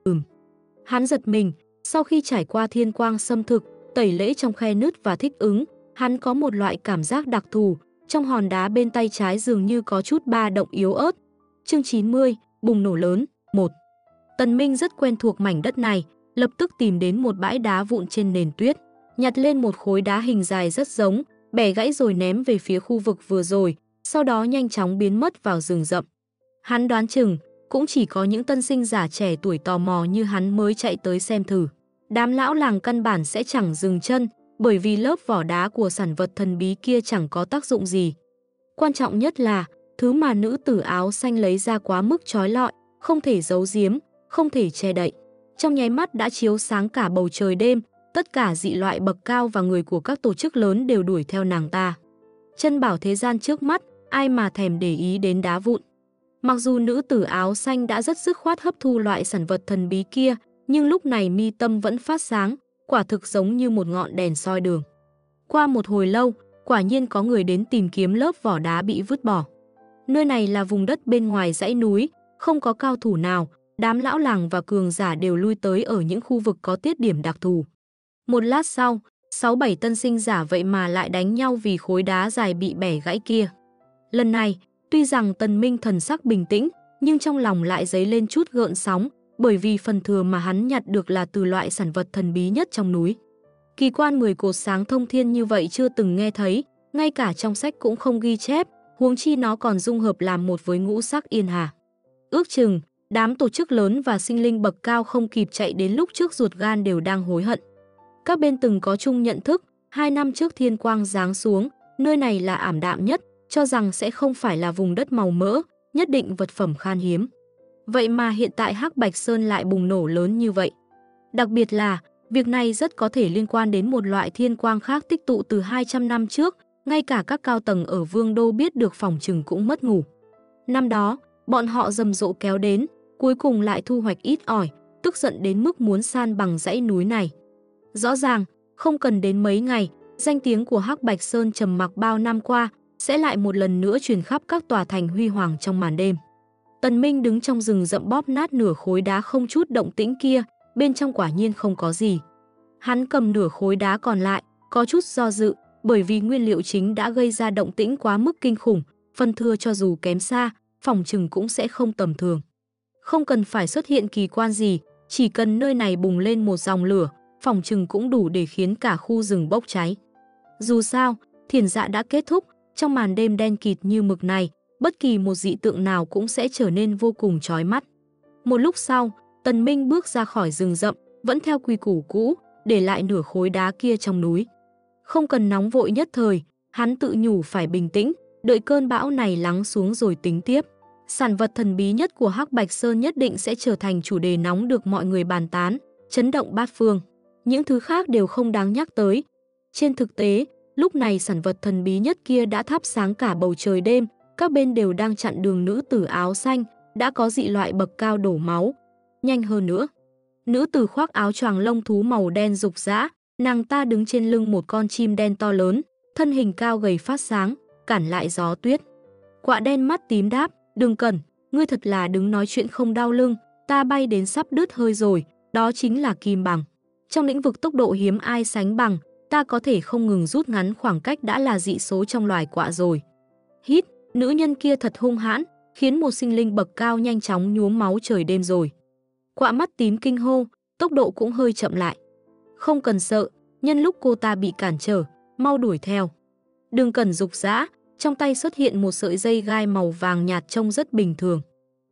Hắn giật mình, sau khi trải qua thiên quang xâm thực, tẩy lễ trong khe nứt và thích ứng, hắn có một loại cảm giác đặc thù, trong hòn đá bên tay trái dường như có chút ba động yếu ớt. Chương 90, bùng nổ lớn, 1. Tần Minh rất quen thuộc mảnh đất này, lập tức tìm đến một bãi đá vụn trên nền tuyết, nhặt lên một khối đá hình dài rất giống, bẻ gãy rồi ném về phía khu vực vừa rồi, sau đó nhanh chóng biến mất vào rừng rậm. Hắn đoán chừng, cũng chỉ có những tân sinh giả trẻ tuổi tò mò như hắn mới chạy tới xem thử. Đám lão làng căn bản sẽ chẳng dừng chân, bởi vì lớp vỏ đá của sản vật thần bí kia chẳng có tác dụng gì. Quan trọng nhất là, thứ mà nữ tử áo xanh lấy ra quá mức chói lọi, không thể giấu giếm, không thể che đậy. Trong nháy mắt đã chiếu sáng cả bầu trời đêm, tất cả dị loại bậc cao và người của các tổ chức lớn đều đuổi theo nàng ta. Chân bảo thế gian trước mắt, ai mà thèm để ý đến đá vụn. Mặc dù nữ tử áo xanh đã rất dứt khoát hấp thu loại sản vật thần bí kia, nhưng lúc này mi tâm vẫn phát sáng, quả thực giống như một ngọn đèn soi đường. Qua một hồi lâu, quả nhiên có người đến tìm kiếm lớp vỏ đá bị vứt bỏ. Nơi này là vùng đất bên ngoài dãy núi, không có cao thủ nào, đám lão làng và cường giả đều lui tới ở những khu vực có tiết điểm đặc thù. Một lát sau, 6-7 tân sinh giả vậy mà lại đánh nhau vì khối đá dài bị bẻ gãy kia. Lần này, tuy rằng Tần Minh thần sắc bình tĩnh, nhưng trong lòng lại dấy lên chút gợn sóng, bởi vì phần thừa mà hắn nhặt được là từ loại sản vật thần bí nhất trong núi. Kỳ quan 10 cột sáng thông thiên như vậy chưa từng nghe thấy, ngay cả trong sách cũng không ghi chép, huống chi nó còn dung hợp làm một với ngũ sắc yên hà. Ước chừng, đám tổ chức lớn và sinh linh bậc cao không kịp chạy đến lúc trước ruột gan đều đang hối hận. Các bên từng có chung nhận thức, 2 năm trước thiên quang giáng xuống, nơi này là ảm đạm nhất, cho rằng sẽ không phải là vùng đất màu mỡ, nhất định vật phẩm khan hiếm. Vậy mà hiện tại Hắc Bạch Sơn lại bùng nổ lớn như vậy. Đặc biệt là, việc này rất có thể liên quan đến một loại thiên quang khác tích tụ từ 200 năm trước, ngay cả các cao tầng ở Vương Đô biết được phòng trừng cũng mất ngủ. Năm đó, bọn họ rầm rộ kéo đến, cuối cùng lại thu hoạch ít ỏi, tức giận đến mức muốn san bằng dãy núi này. Rõ ràng, không cần đến mấy ngày, danh tiếng của Hắc Bạch Sơn trầm mặc bao năm qua sẽ lại một lần nữa truyền khắp các tòa thành huy hoàng trong màn đêm. Tần Minh đứng trong rừng rậm bóp nát nửa khối đá không chút động tĩnh kia, bên trong quả nhiên không có gì. Hắn cầm nửa khối đá còn lại, có chút do dự, bởi vì nguyên liệu chính đã gây ra động tĩnh quá mức kinh khủng, phần thừa cho dù kém xa, phòng trừng cũng sẽ không tầm thường. Không cần phải xuất hiện kỳ quan gì, chỉ cần nơi này bùng lên một dòng lửa, phòng trừng cũng đủ để khiến cả khu rừng bốc cháy. Dù sao, thiền dạ đã kết thúc, trong màn đêm đen kịt như mực này, bất kỳ một dị tượng nào cũng sẽ trở nên vô cùng chói mắt. Một lúc sau, Tần Minh bước ra khỏi rừng rậm, vẫn theo quy củ cũ, để lại nửa khối đá kia trong núi. Không cần nóng vội nhất thời, hắn tự nhủ phải bình tĩnh, đợi cơn bão này lắng xuống rồi tính tiếp. Sản vật thần bí nhất của Hắc Bạch Sơn nhất định sẽ trở thành chủ đề nóng được mọi người bàn tán, chấn động bát phương. Những thứ khác đều không đáng nhắc tới. Trên thực tế, lúc này sản vật thần bí nhất kia đã thắp sáng cả bầu trời đêm, các bên đều đang chặn đường nữ tử áo xanh, đã có dị loại bậc cao đổ máu. Nhanh hơn nữa, nữ tử khoác áo choàng lông thú màu đen rục rã, nàng ta đứng trên lưng một con chim đen to lớn, thân hình cao gầy phát sáng, cản lại gió tuyết. Quạ đen mắt tím đáp, đừng cần, ngươi thật là đứng nói chuyện không đau lưng, ta bay đến sắp đứt hơi rồi, đó chính là kim bằng. Trong lĩnh vực tốc độ hiếm ai sánh bằng, ta có thể không ngừng rút ngắn khoảng cách đã là dị số trong loài quạ rồi. Hít, nữ nhân kia thật hung hãn, khiến một sinh linh bậc cao nhanh chóng nhuốm máu trời đêm rồi. Quạ mắt tím kinh hô, tốc độ cũng hơi chậm lại. Không cần sợ, nhân lúc cô ta bị cản trở, mau đuổi theo. Đừng cần rục rã, trong tay xuất hiện một sợi dây gai màu vàng nhạt trông rất bình thường.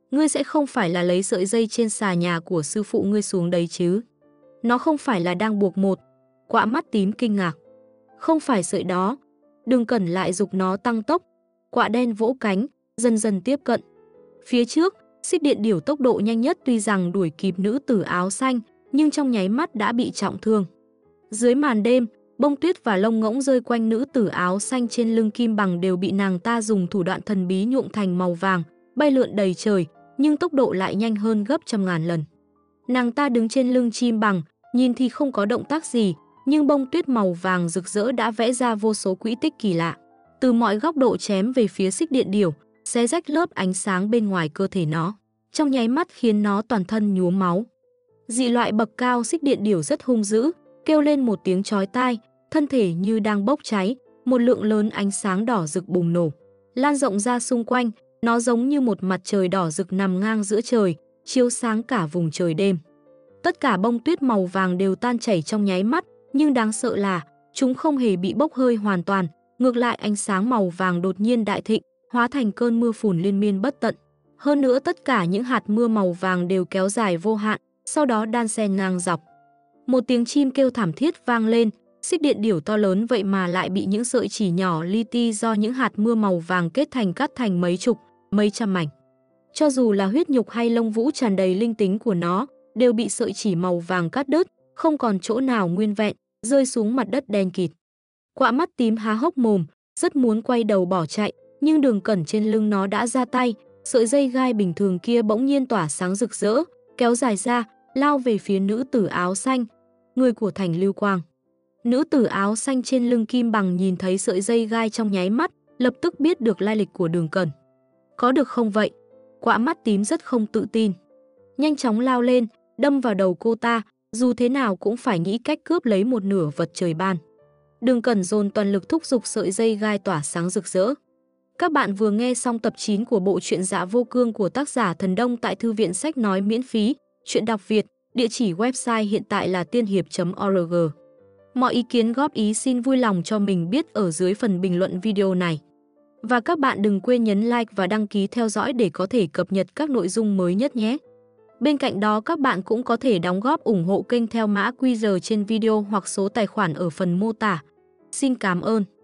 Ngươi sẽ không phải là lấy sợi dây trên xà nhà của sư phụ ngươi xuống đấy chứ? Nó không phải là đang buộc một. Quạ mắt tím kinh ngạc. Không phải sợi đó. Đường Cẩn lại giục nó tăng tốc. Quạ đen vỗ cánh, dần dần tiếp cận. Phía trước, xích điện điểu tốc độ nhanh nhất tuy rằng đuổi kịp nữ tử áo xanh, nhưng trong nháy mắt đã bị trọng thương. Dưới màn đêm, bông tuyết và lông ngỗng rơi quanh nữ tử áo xanh trên lưng Kim Bằng đều bị nàng ta dùng thủ đoạn thần bí nhuộm thành màu vàng, bay lượn đầy trời, nhưng tốc độ lại nhanh hơn gấp trăm ngàn lần. Nàng ta đứng trên lưng chim bằng, nhìn thì không có động tác gì, nhưng bông tuyết màu vàng rực rỡ đã vẽ ra vô số quỹ tích kỳ lạ. Từ mọi góc độ chém về phía xích điện điểu, xé rách lớp ánh sáng bên ngoài cơ thể nó, trong nháy mắt khiến nó toàn thân nhuốm máu. Dị loại bậc cao xích điện điểu rất hung dữ, kêu lên một tiếng chói tai, thân thể như đang bốc cháy, một lượng lớn ánh sáng đỏ rực bùng nổ, lan rộng ra xung quanh, nó giống như một mặt trời đỏ rực nằm ngang giữa trời, chiếu sáng cả vùng trời đêm. Tất cả bông tuyết màu vàng đều tan chảy trong nháy mắt, nhưng đáng sợ là chúng không hề bị bốc hơi hoàn toàn, ngược lại ánh sáng màu vàng đột nhiên đại thịnh, hóa thành cơn mưa phùn liên miên bất tận. Hơn nữa tất cả những hạt mưa màu vàng đều kéo dài vô hạn, sau đó đan xen ngang dọc. Một tiếng chim kêu thảm thiết vang lên, xích điện điểu to lớn vậy mà lại bị những sợi chỉ nhỏ li ti do những hạt mưa màu vàng kết thành cắt thành mấy chục, mấy trăm mảnh. Cho dù là huyết nhục hay lông vũ tràn đầy linh tính của nó, đều bị sợi chỉ màu vàng cắt đứt, không còn chỗ nào nguyên vẹn, rơi xuống mặt đất đen kịt. Quạ mắt tím há hốc mồm, rất muốn quay đầu bỏ chạy, nhưng Đường Cẩn trên lưng nó đã ra tay, sợi dây gai bình thường kia bỗng nhiên tỏa sáng rực rỡ, kéo dài ra, lao về phía nữ tử áo xanh, người của Thành Lưu Quang. Nữ tử áo xanh trên lưng Kim Bằng nhìn thấy sợi dây gai trong nháy mắt, lập tức biết được lai lịch của Đường Cẩn. Có được không vậy? Quạ mắt tím rất không tự tin. Nhanh chóng lao lên, đâm vào đầu cô ta, dù thế nào cũng phải nghĩ cách cướp lấy một nửa vật trời ban. Đường Cẩn dồn toàn lực thúc giục sợi dây gai tỏa sáng rực rỡ. Các bạn vừa nghe xong tập 9 của bộ truyện Dạ Vô Cương của tác giả Thần Đông tại Thư viện Sách Nói miễn phí, truyện đọc Việt, địa chỉ website hiện tại là tiên hiệp.org. Mọi ý kiến góp ý xin vui lòng cho mình biết ở dưới phần bình luận video này. Và các bạn đừng quên nhấn like và đăng ký theo dõi để có thể cập nhật các nội dung mới nhất nhé. Bên cạnh đó các bạn cũng có thể đóng góp ủng hộ kênh theo mã QR trên video hoặc số tài khoản ở phần mô tả. Xin cảm ơn.